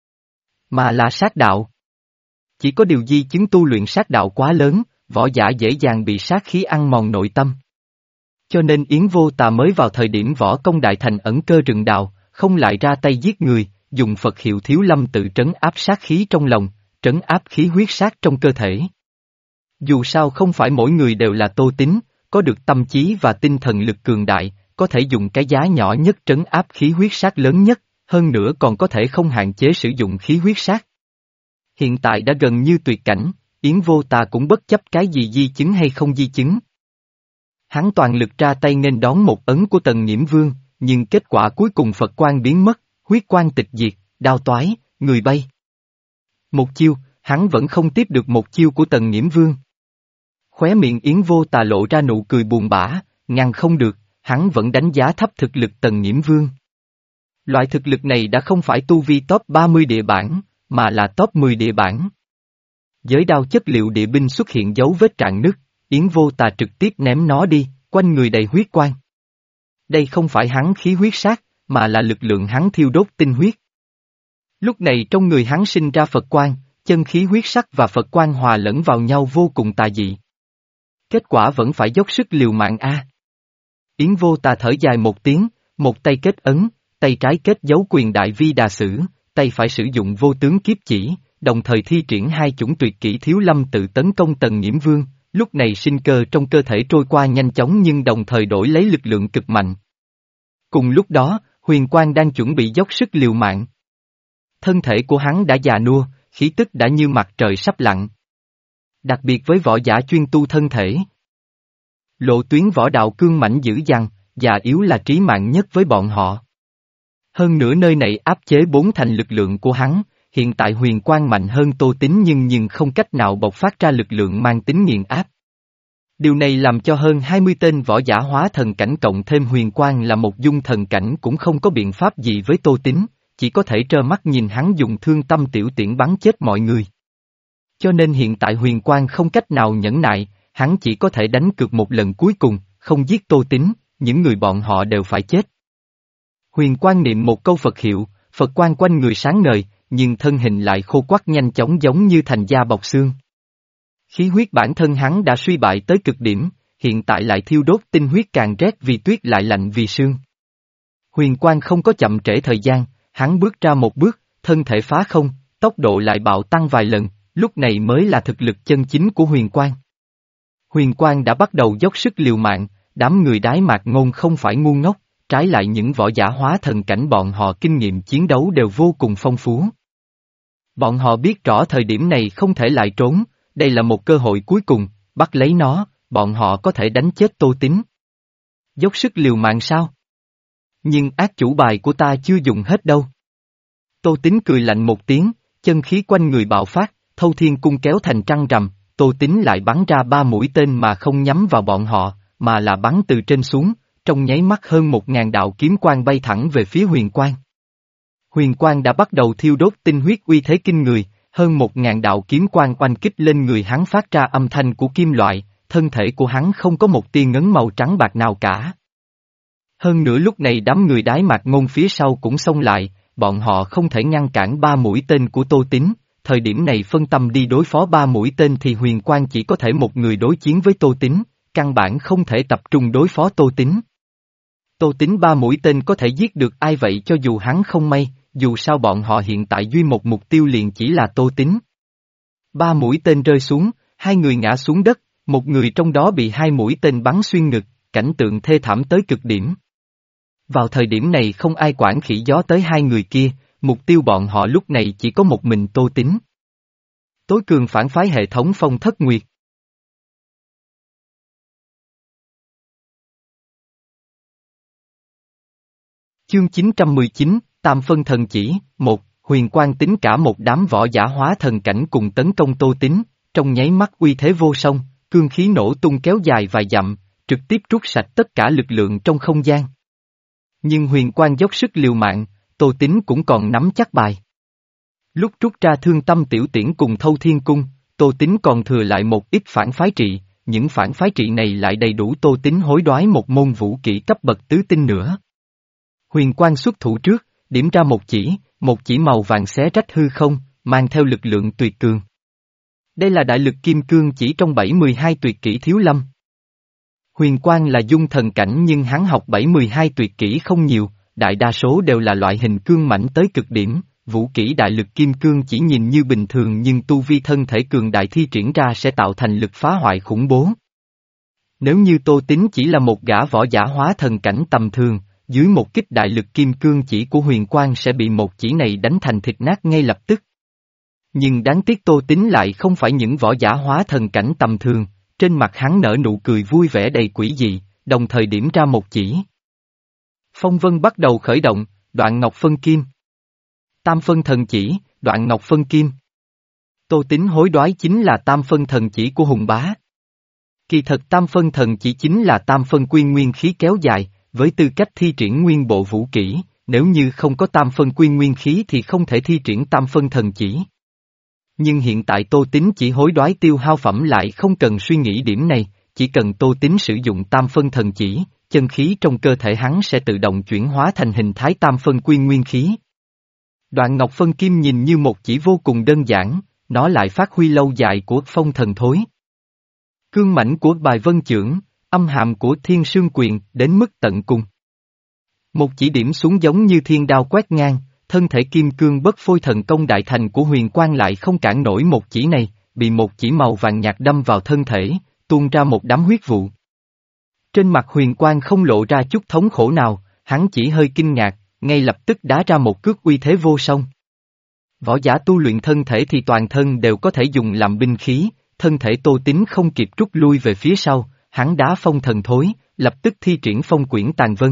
mà là sát đạo. Chỉ có điều di chứng tu luyện sát đạo quá lớn, võ giả dễ dàng bị sát khí ăn mòn nội tâm. Cho nên Yến Vô Tà mới vào thời điểm võ công đại thành ẩn cơ rừng đạo, không lại ra tay giết người, dùng Phật hiệu Thiếu Lâm tự trấn áp sát khí trong lòng, trấn áp khí huyết sát trong cơ thể. Dù sao không phải mỗi người đều là Tô Tín, có được tâm trí và tinh thần lực cường đại, có thể dùng cái giá nhỏ nhất trấn áp khí huyết sát lớn nhất, hơn nữa còn có thể không hạn chế sử dụng khí huyết sát. Hiện tại đã gần như tuyệt cảnh, Yến Vô Tà cũng bất chấp cái gì di chứng hay không di chứng. Hắn toàn lực ra tay nghênh đón một ấn của Tần Nhiễm Vương, nhưng kết quả cuối cùng Phật quang biến mất, huyết quang tịch diệt, đao toái, người bay. Một chiêu, hắn vẫn không tiếp được một chiêu của Tần Nhiễm Vương. Khóe miệng Yến Vô Tà lộ ra nụ cười buồn bã, ngăn không được, hắn vẫn đánh giá thấp thực lực Tần Nhiễm Vương. Loại thực lực này đã không phải tu vi top ba mươi địa bản, mà là top mười địa bản. Giới đao chất liệu địa binh xuất hiện dấu vết rạn nứt, Yến Vô Tà trực tiếp ném nó đi, quanh người đầy huyết quang. Đây không phải hắn khí huyết sát, mà là lực lượng hắn thiêu đốt tinh huyết. Lúc này trong người hắn sinh ra Phật quang, chân khí huyết sắc và Phật quang hòa lẫn vào nhau vô cùng tà dị. Kết quả vẫn phải dốc sức liều mạng a. Yến Vô Tà thở dài một tiếng, một tay kết ấn, tay trái kết dấu quyền đại vi đà sử, tay phải sử dụng vô tướng kiếp chỉ, đồng thời thi triển hai chủng tuyệt kỹ thiếu lâm tự tấn công Tần Nhiễm Vương, lúc này sinh cơ trong cơ thể trôi qua nhanh chóng nhưng đồng thời đổi lấy lực lượng cực mạnh. Cùng lúc đó, Huyền Quang đang chuẩn bị dốc sức liều mạng. Thân thể của hắn đã già nua, khí tức đã như mặt trời sắp lặn. Đặc biệt với võ giả chuyên tu thân thể. Lộ tuyến võ đạo cương mãnh dữ dằn, già yếu là trí mạng nhất với bọn họ. Hơn nữa nơi này áp chế bốn thành lực lượng của hắn, hiện tại Huyền Quang mạnh hơn Tô Tín nhưng nhưng không cách nào bộc phát ra lực lượng mang tính nghiền áp. Điều này làm cho hơn hai mươi tên võ giả hóa thần cảnh cộng thêm Huyền Quang là một dung thần cảnh cũng không có biện pháp gì với Tô Tín, chỉ có thể trơ mắt nhìn hắn dùng thương tâm tiểu tiễn bắn chết mọi người. Cho nên hiện tại Huyền Quang không cách nào nhẫn nại, hắn chỉ có thể đánh cược một lần cuối cùng, không giết Tô Tín, những người bọn họ đều phải chết. Huyền Quang niệm một câu Phật hiệu, Phật quang quanh người sáng ngời, nhưng thân hình lại khô quắt nhanh chóng giống như thành da bọc xương. Khí huyết bản thân hắn đã suy bại tới cực điểm, hiện tại lại thiêu đốt tinh huyết càng rét vì tuyết lại lạnh vì sương. Huyền Quang không có chậm trễ thời gian, hắn bước ra một bước, thân thể phá không, tốc độ lại bạo tăng vài lần, lúc này mới là thực lực chân chính của Huyền Quang. Huyền Quang đã bắt đầu dốc sức liều mạng, đám người Đái Mạc Ngôn không phải ngu ngốc, trái lại những võ giả hóa thần cảnh bọn họ kinh nghiệm chiến đấu đều vô cùng phong phú. Bọn họ biết rõ thời điểm này không thể lại trốn, đây là một cơ hội cuối cùng, bắt lấy nó, bọn họ có thể đánh chết Tô Tín. Dốc sức liều mạng sao? Nhưng ác chủ bài của ta chưa dùng hết đâu. Tô Tín cười lạnh một tiếng, chân khí quanh người bạo phát, Thâu Thiên Cung kéo thành trăng rằm, Tô Tín lại bắn ra ba mũi tên mà không nhắm vào bọn họ, mà là bắn từ trên xuống, trong nháy mắt hơn một ngàn đạo kiếm quang bay thẳng về phía Huyền Quang. Huyền Quang đã bắt đầu thiêu đốt tinh huyết uy thế kinh người, hơn một ngàn đạo kiếm quang oanh kích lên người hắn phát ra âm thanh của kim loại, thân thể của hắn không có một tia ngấn màu trắng bạc nào cả. Hơn nữa lúc này đám người Đái Mạc Ngôn phía sau cũng xông lại, bọn họ không thể ngăn cản ba mũi tên của Tô Tín, thời điểm này phân tâm đi đối phó ba mũi tên thì Huyền Quang chỉ có thể một người đối chiến với Tô Tín, căn bản không thể tập trung đối phó Tô Tín. Tô Tín ba mũi tên có thể giết được ai vậy cho dù hắn không may, dù sao bọn họ hiện tại duy một mục tiêu liền chỉ là Tô Tín. Ba mũi tên rơi xuống, hai người ngã xuống đất, một người trong đó bị hai mũi tên bắn xuyên ngực, cảnh tượng thê thảm tới cực điểm. Vào thời điểm này không ai quản khỉ gió tới hai người kia, mục tiêu bọn họ lúc này chỉ có một mình Tô Tín. Tối cường phản phái hệ thống Phong Thất Nguyệt. Chương chín trăm mười chín, Tam Phân Thần Chỉ, một, Huyền Quang tính cả một đám võ giả hóa thần cảnh cùng tấn công Tô Tín, trong nháy mắt uy thế vô song, cương khí nổ tung kéo dài vài dặm, trực tiếp trút sạch tất cả lực lượng trong không gian. Nhưng Huyền Quang dốc sức liều mạng, Tô Tín cũng còn nắm chắc bài. Lúc rút ra thương tâm tiểu tiễn cùng Thâu Thiên Cung, Tô Tín còn thừa lại một ít phản phái trị, những phản phái trị này lại đầy đủ Tô Tín hối đoái một môn vũ kỹ cấp bậc tứ tinh nữa. Huyền Quang xuất thủ trước, điểm ra một chỉ, một chỉ màu vàng xé rách hư không, mang theo lực lượng tuyệt cường. Đây là đại lực kim cương chỉ trong bảy mươi hai tuyệt kỹ thiếu lâm. Huyền Quang là dung thần cảnh nhưng hắn học bảy mươi hai tuyệt kỹ không nhiều, đại đa số đều là loại hình cương mãnh tới cực điểm, vũ kỹ đại lực kim cương chỉ nhìn như bình thường nhưng tu vi thân thể cường đại thi triển ra sẽ tạo thành lực phá hoại khủng bố. Nếu như Tô Tín chỉ là một gã võ giả hóa thần cảnh tầm thường, dưới một kích đại lực kim cương chỉ của Huyền Quang sẽ bị một chỉ này đánh thành thịt nát ngay lập tức. Nhưng đáng tiếc Tô Tín lại không phải những võ giả hóa thần cảnh tầm thường, trên mặt hắn nở nụ cười vui vẻ đầy quỷ dị, đồng thời điểm ra một chỉ. Phong vân bắt đầu khởi động, đoạn ngọc phân kim. Tam phân thần chỉ, đoạn ngọc phân kim. Tô Tín hối đoái chính là tam phân thần chỉ của Hùng Bá. Kỳ thật tam phân thần chỉ chính là tam phân quy nguyên khí kéo dài, với tư cách thi triển nguyên bộ vũ kỹ, nếu như không có tam phân quy nguyên khí thì không thể thi triển tam phân thần chỉ. Nhưng hiện tại Tô Tín chỉ hối đoái tiêu hao phẩm lại không cần suy nghĩ điểm này, chỉ cần Tô Tín sử dụng tam phân thần chỉ, chân khí trong cơ thể hắn sẽ tự động chuyển hóa thành hình thái tam phân quy nguyên khí. Đoạn ngọc phân kim nhìn như một chỉ vô cùng đơn giản, nó lại phát huy lâu dài của phong thần thối. Cương mãnh của bài vân chưởng, âm hàm của thiên sương quyền đến mức tận cùng. Một chỉ điểm xuống giống như thiên đao quét ngang, thân thể kim cương bất phôi thần công đại thành của Huyền Quang lại không cản nổi một chỉ này, bị một chỉ màu vàng nhạt đâm vào thân thể, tuôn ra một đám huyết vụ. Trên mặt Huyền Quang không lộ ra chút thống khổ nào, hắn chỉ hơi kinh ngạc, ngay lập tức đá ra một cước uy thế vô song. Võ giả tu luyện thân thể thì toàn thân đều có thể dùng làm binh khí, thân thể Tô Tín không kịp rút lui về phía sau, hắn đá phong thần thối, lập tức thi triển phong quyển tàn vân.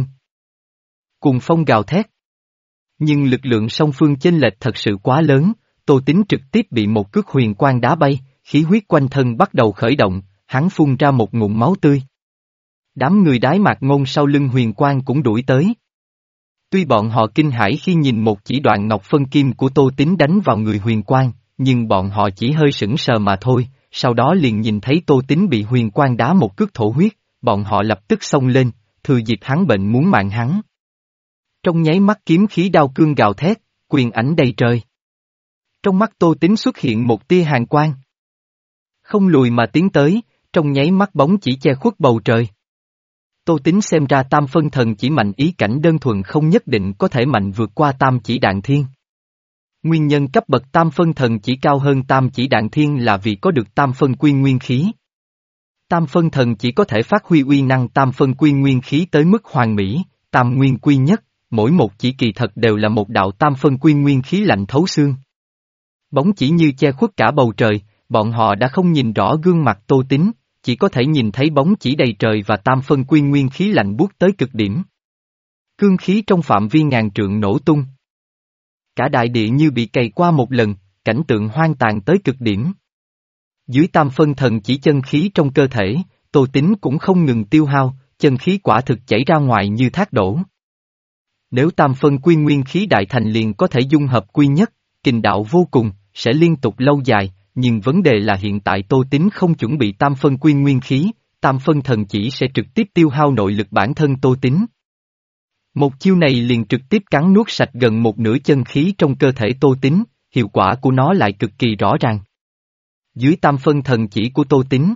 Cùng phong gào thét. Nhưng lực lượng song phương chênh lệch thật sự quá lớn, Tô Tín trực tiếp bị một cước Huyền Quang đá bay, khí huyết quanh thân bắt đầu khởi động, hắn phun ra một ngụm máu tươi. Đám người Đái Mạc Ngôn sau lưng Huyền Quang cũng đuổi tới. Tuy bọn họ kinh hãi khi nhìn một chỉ đoạn ngọc phân kim của Tô Tín đánh vào người Huyền Quang, nhưng bọn họ chỉ hơi sững sờ mà thôi, sau đó liền nhìn thấy Tô Tín bị Huyền Quang đá một cước thổ huyết, bọn họ lập tức xông lên, thừa dịp hắn bệnh muốn mạng hắn. Trong nháy mắt kiếm khí đao cương gào thét, quyền ảnh đầy trời. Trong mắt Tô Tín xuất hiện một tia hàn quang. Không lùi mà tiến tới, trong nháy mắt bóng chỉ che khuất bầu trời. Tô Tín xem ra tam phân thần chỉ mạnh ý cảnh đơn thuần không nhất định có thể mạnh vượt qua tam chỉ đạn thiên. Nguyên nhân cấp bậc tam phân thần chỉ cao hơn tam chỉ đạn thiên là vì có được tam phân quy nguyên khí. Tam phân thần chỉ có thể phát huy uy năng tam phân quy nguyên khí tới mức hoàn mỹ, tam nguyên quy nhất, mỗi một chỉ kỳ thật đều là một đạo tam phân quy nguyên khí lạnh thấu xương. Bóng chỉ như che khuất cả bầu trời, bọn họ đã không nhìn rõ gương mặt Tô Tín, chỉ có thể nhìn thấy bóng chỉ đầy trời và tam phân quy nguyên khí lạnh buốt tới cực điểm. Cương khí trong phạm vi ngàn trượng nổ tung. Cả đại địa như bị cày qua một lần, cảnh tượng hoang tàn tới cực điểm. Dưới tam phân thần chỉ chân khí trong cơ thể, Tô Tín cũng không ngừng tiêu hao, chân khí quả thực chảy ra ngoài như thác đổ. Nếu tam phân quy nguyên khí đại thành liền có thể dung hợp quy nhất, kình đạo vô cùng, sẽ liên tục lâu dài, nhưng vấn đề là hiện tại Tô Tín không chuẩn bị tam phân quy nguyên khí, tam phân thần chỉ sẽ trực tiếp tiêu hao nội lực bản thân Tô Tín. Một chiêu này liền trực tiếp cắn nuốt sạch gần một nửa chân khí trong cơ thể Tô Tín, hiệu quả của nó lại cực kỳ rõ ràng. Dưới tam phân thần chỉ của Tô Tín,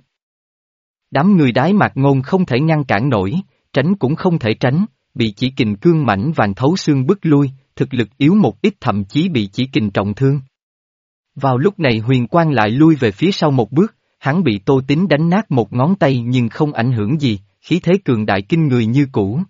đám người Đái Mạc Ngôn không thể ngăn cản nổi, tránh cũng không thể tránh, bị chỉ kình cương mảnh vàng thấu xương bức lui, thực lực yếu một ít thậm chí bị chỉ kình trọng thương. Vào lúc này Huyền Quang lại lui về phía sau một bước, hắn bị Tô Tín đánh nát một ngón tay nhưng không ảnh hưởng gì, khí thế cường đại kinh người như cũ.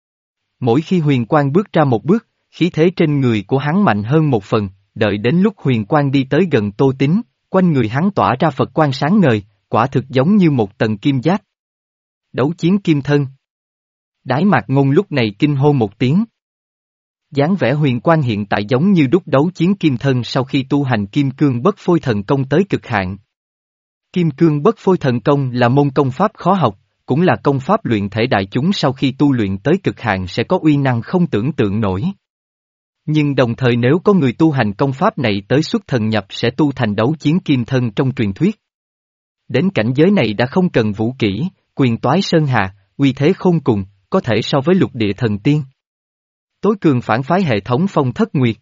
Mỗi khi Huyền Quang bước ra một bước, khí thế trên người của hắn mạnh hơn một phần, đợi đến lúc Huyền Quang đi tới gần Tô Tín, quanh người hắn tỏa ra Phật quang sáng ngời, quả thực giống như một tầng kim giáp. Đấu chiến kim thân. Đái Mạc Ngôn lúc này kinh hô một tiếng. Dáng vẻ Huyền Quang hiện tại giống như đúc đấu chiến kim thân sau khi tu hành kim cương bất phôi thần công tới cực hạn. Kim cương bất phôi thần công là môn công pháp khó học, cũng là công pháp luyện thể đại chúng sau khi tu luyện tới cực hạn sẽ có uy năng không tưởng tượng nổi. Nhưng đồng thời nếu có người tu hành công pháp này tới xuất thần nhập sẽ tu thành đấu chiến kim thân trong truyền thuyết. Đến cảnh giới này đã không cần vũ kỹ, quyền toái sơn hà, uy thế khôn cùng, có thể so với lục địa thần tiên. Tối cường phản phái hệ thống Phong Thất Nguyệt.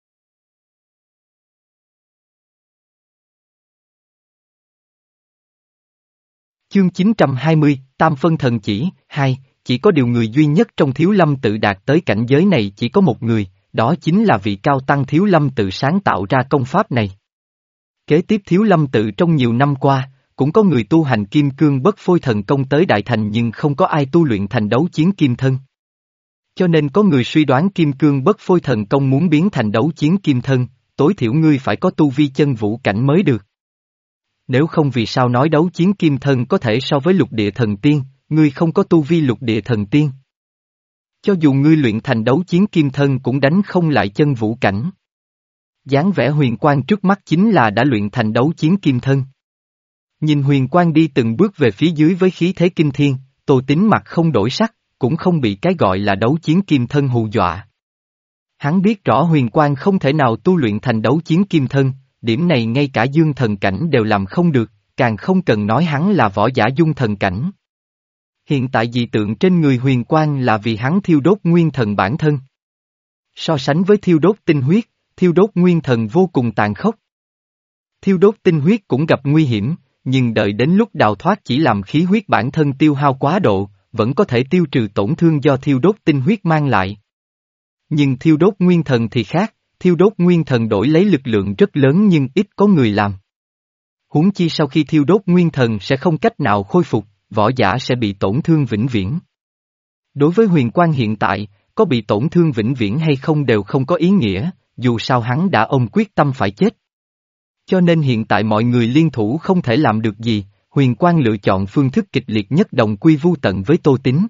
Chương chín trăm hai mươi, Tam Phân Thần Chỉ, hai, chỉ có điều người duy nhất trong Thiếu Lâm Tự đạt tới cảnh giới này chỉ có một người, đó chính là vị cao tăng Thiếu Lâm Tự sáng tạo ra công pháp này. Kế tiếp Thiếu Lâm Tự trong nhiều năm qua, cũng có người tu hành kim cương bất phôi thần công tới đại thành nhưng không có ai tu luyện thành đấu chiến kim thân. Cho nên có người suy đoán kim cương bất phôi thần công muốn biến thành đấu chiến kim thân, tối thiểu ngươi phải có tu vi chân vũ cảnh mới được. Nếu không vì sao nói đấu chiến kim thân có thể so với lục địa thần tiên, ngươi không có tu vi lục địa thần tiên. Cho dù ngươi luyện thành đấu chiến kim thân cũng đánh không lại chân vũ cảnh. Dáng vẻ huyền quang trước mắt chính là đã luyện thành đấu chiến kim thân. Nhìn huyền quang đi từng bước về phía dưới với khí thế kinh thiên, Tô Tín mặt không đổi sắc, cũng không bị cái gọi là đấu chiến kim thân hù dọa. Hắn biết rõ huyền quang không thể nào tu luyện thành đấu chiến kim thân, điểm này ngay cả dương thần cảnh đều làm không được, càng không cần nói hắn là võ giả dung thần cảnh. Hiện tại dị tượng trên người huyền quang là vì hắn thiêu đốt nguyên thần bản thân. So sánh với thiêu đốt tinh huyết, thiêu đốt nguyên thần vô cùng tàn khốc. Thiêu đốt tinh huyết cũng gặp nguy hiểm, nhưng đợi đến lúc đào thoát chỉ làm khí huyết bản thân tiêu hao quá độ, vẫn có thể tiêu trừ tổn thương do thiêu đốt tinh huyết mang lại. Nhưng thiêu đốt nguyên thần thì khác, thiêu đốt nguyên thần đổi lấy lực lượng rất lớn nhưng ít có người làm. Huống chi sau khi thiêu đốt nguyên thần sẽ không cách nào khôi phục, võ giả sẽ bị tổn thương vĩnh viễn. Đối với huyền quang hiện tại, có bị tổn thương vĩnh viễn hay không đều không có ý nghĩa, dù sao hắn đã ôm quyết tâm phải chết. Cho nên hiện tại mọi người liên thủ không thể làm được gì, huyền quang lựa chọn phương thức kịch liệt nhất đồng quy vu tận với Tô Tín.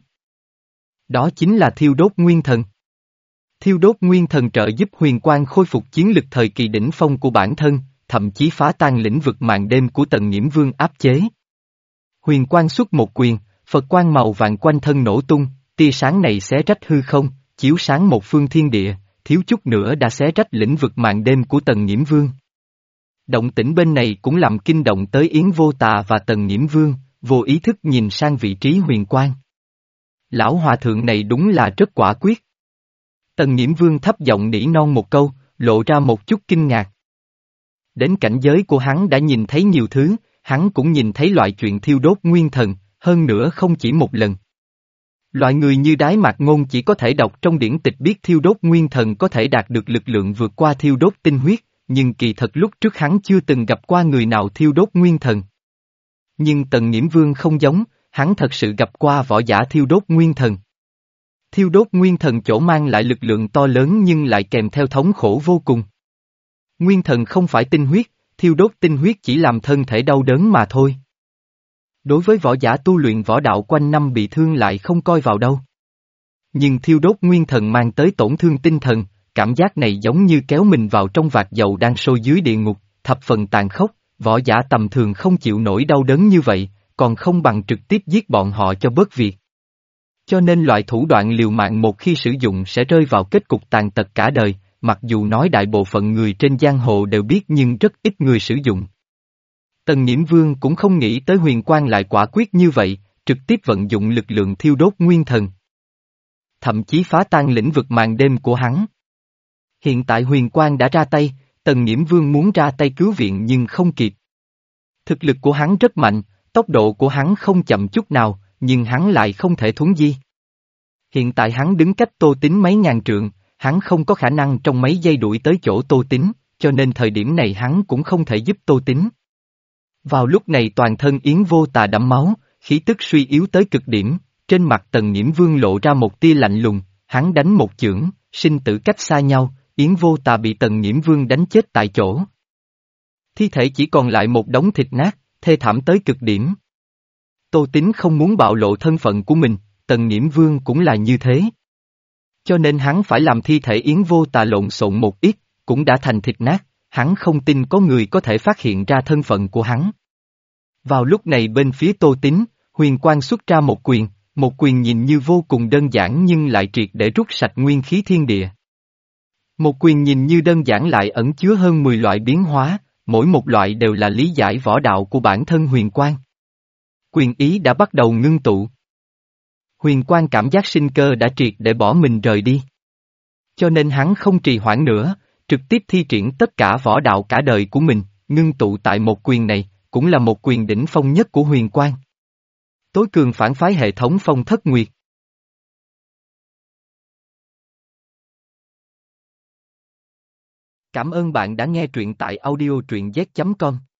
Đó chính là thiêu đốt nguyên thần. Thiêu đốt nguyên thần trợ giúp huyền quang khôi phục chiến lực thời kỳ đỉnh phong của bản thân, thậm chí phá tan lĩnh vực màn đêm của Tần Nhiễm Vương áp chế. Huyền quang xuất một quyền, Phật quang màu vàng quanh thân nổ tung, tia sáng này xé rách hư không, chiếu sáng một phương thiên địa, thiếu chút nữa đã xé rách lĩnh vực màn đêm của Tần Nhiễm Vương. Động tĩnh bên này cũng làm kinh động tới Yến Vô Tà và Tần Nhiễm Vương, vô ý thức nhìn sang vị trí huyền quang. Lão hòa thượng này đúng là rất quả quyết. Tần Nhiễm Vương thấp giọng nỉ non một câu, lộ ra một chút kinh ngạc. Đến cảnh giới của hắn đã nhìn thấy nhiều thứ, hắn cũng nhìn thấy loại chuyện thiêu đốt nguyên thần, hơn nữa không chỉ một lần. Loại người như Đái Mạc Ngôn chỉ có thể đọc trong điển tịch biết thiêu đốt nguyên thần có thể đạt được lực lượng vượt qua thiêu đốt tinh huyết, nhưng kỳ thật lúc trước hắn chưa từng gặp qua người nào thiêu đốt nguyên thần. Nhưng Tần Nhiễm Vương không giống, hắn thật sự gặp qua võ giả thiêu đốt nguyên thần. Thiêu đốt nguyên thần chỗ mang lại lực lượng to lớn nhưng lại kèm theo thống khổ vô cùng. Nguyên thần không phải tinh huyết, thiêu đốt tinh huyết chỉ làm thân thể đau đớn mà thôi. Đối với võ giả tu luyện võ đạo quanh năm bị thương lại không coi vào đâu. Nhưng thiêu đốt nguyên thần mang tới tổn thương tinh thần, cảm giác này giống như kéo mình vào trong vạc dầu đang sôi dưới địa ngục, thập phần tàn khốc, võ giả tầm thường không chịu nổi đau đớn như vậy, còn không bằng trực tiếp giết bọn họ cho bớt việc. Cho nên loại thủ đoạn liều mạng một khi sử dụng sẽ rơi vào kết cục tàn tật cả đời, mặc dù nói đại bộ phận người trên giang hồ đều biết nhưng rất ít người sử dụng. Tần Nhiễm Vương cũng không nghĩ tới huyền quang lại quả quyết như vậy, trực tiếp vận dụng lực lượng thiêu đốt nguyên thần. Thậm chí phá tan lĩnh vực màn đêm của hắn. Hiện tại huyền quang đã ra tay, Tần Nhiễm Vương muốn ra tay cứu viện nhưng không kịp. Thực lực của hắn rất mạnh, tốc độ của hắn không chậm chút nào, nhưng hắn lại không thể thuấn di. Hiện tại hắn đứng cách Tô Tín mấy ngàn trượng, hắn không có khả năng trong mấy giây đuổi tới chỗ Tô Tín, cho nên thời điểm này hắn cũng không thể giúp Tô Tín. Vào lúc này toàn thân Yến Vô Tà đẫm máu, khí tức suy yếu tới cực điểm, trên mặt Tần Nhiễm Vương lộ ra một tia lạnh lùng, hắn đánh một chưởng, sinh tử cách xa nhau, Yến Vô Tà bị Tần Nhiễm Vương đánh chết tại chỗ. Thi thể chỉ còn lại một đống thịt nát, thê thảm tới cực điểm. Tô Tín không muốn bạo lộ thân phận của mình, Tần Nhiễm Vương cũng là như thế. Cho nên hắn phải làm thi thể Yến Vô Tà lộn xộn một ít, cũng đã thành thịt nát, hắn không tin có người có thể phát hiện ra thân phận của hắn. Vào lúc này bên phía Tô Tín, huyền quang xuất ra một quyền, một quyền nhìn như vô cùng đơn giản nhưng lại triệt để rút sạch nguyên khí thiên địa. Một quyền nhìn như đơn giản lại ẩn chứa hơn mười loại biến hóa, mỗi một loại đều là lý giải võ đạo của bản thân huyền quang. Quyền ý đã bắt đầu ngưng tụ. Huyền quang cảm giác sinh cơ đã triệt để bỏ mình rời đi. Cho nên hắn không trì hoãn nữa, trực tiếp thi triển tất cả võ đạo cả đời của mình, ngưng tụ tại một quyền này, cũng là một quyền đỉnh phong nhất của huyền quang. Tối cường phản phái hệ thống Phong Thất Nguyệt. Cảm ơn bạn đã nghe truyện tại audio truyện z chấm com.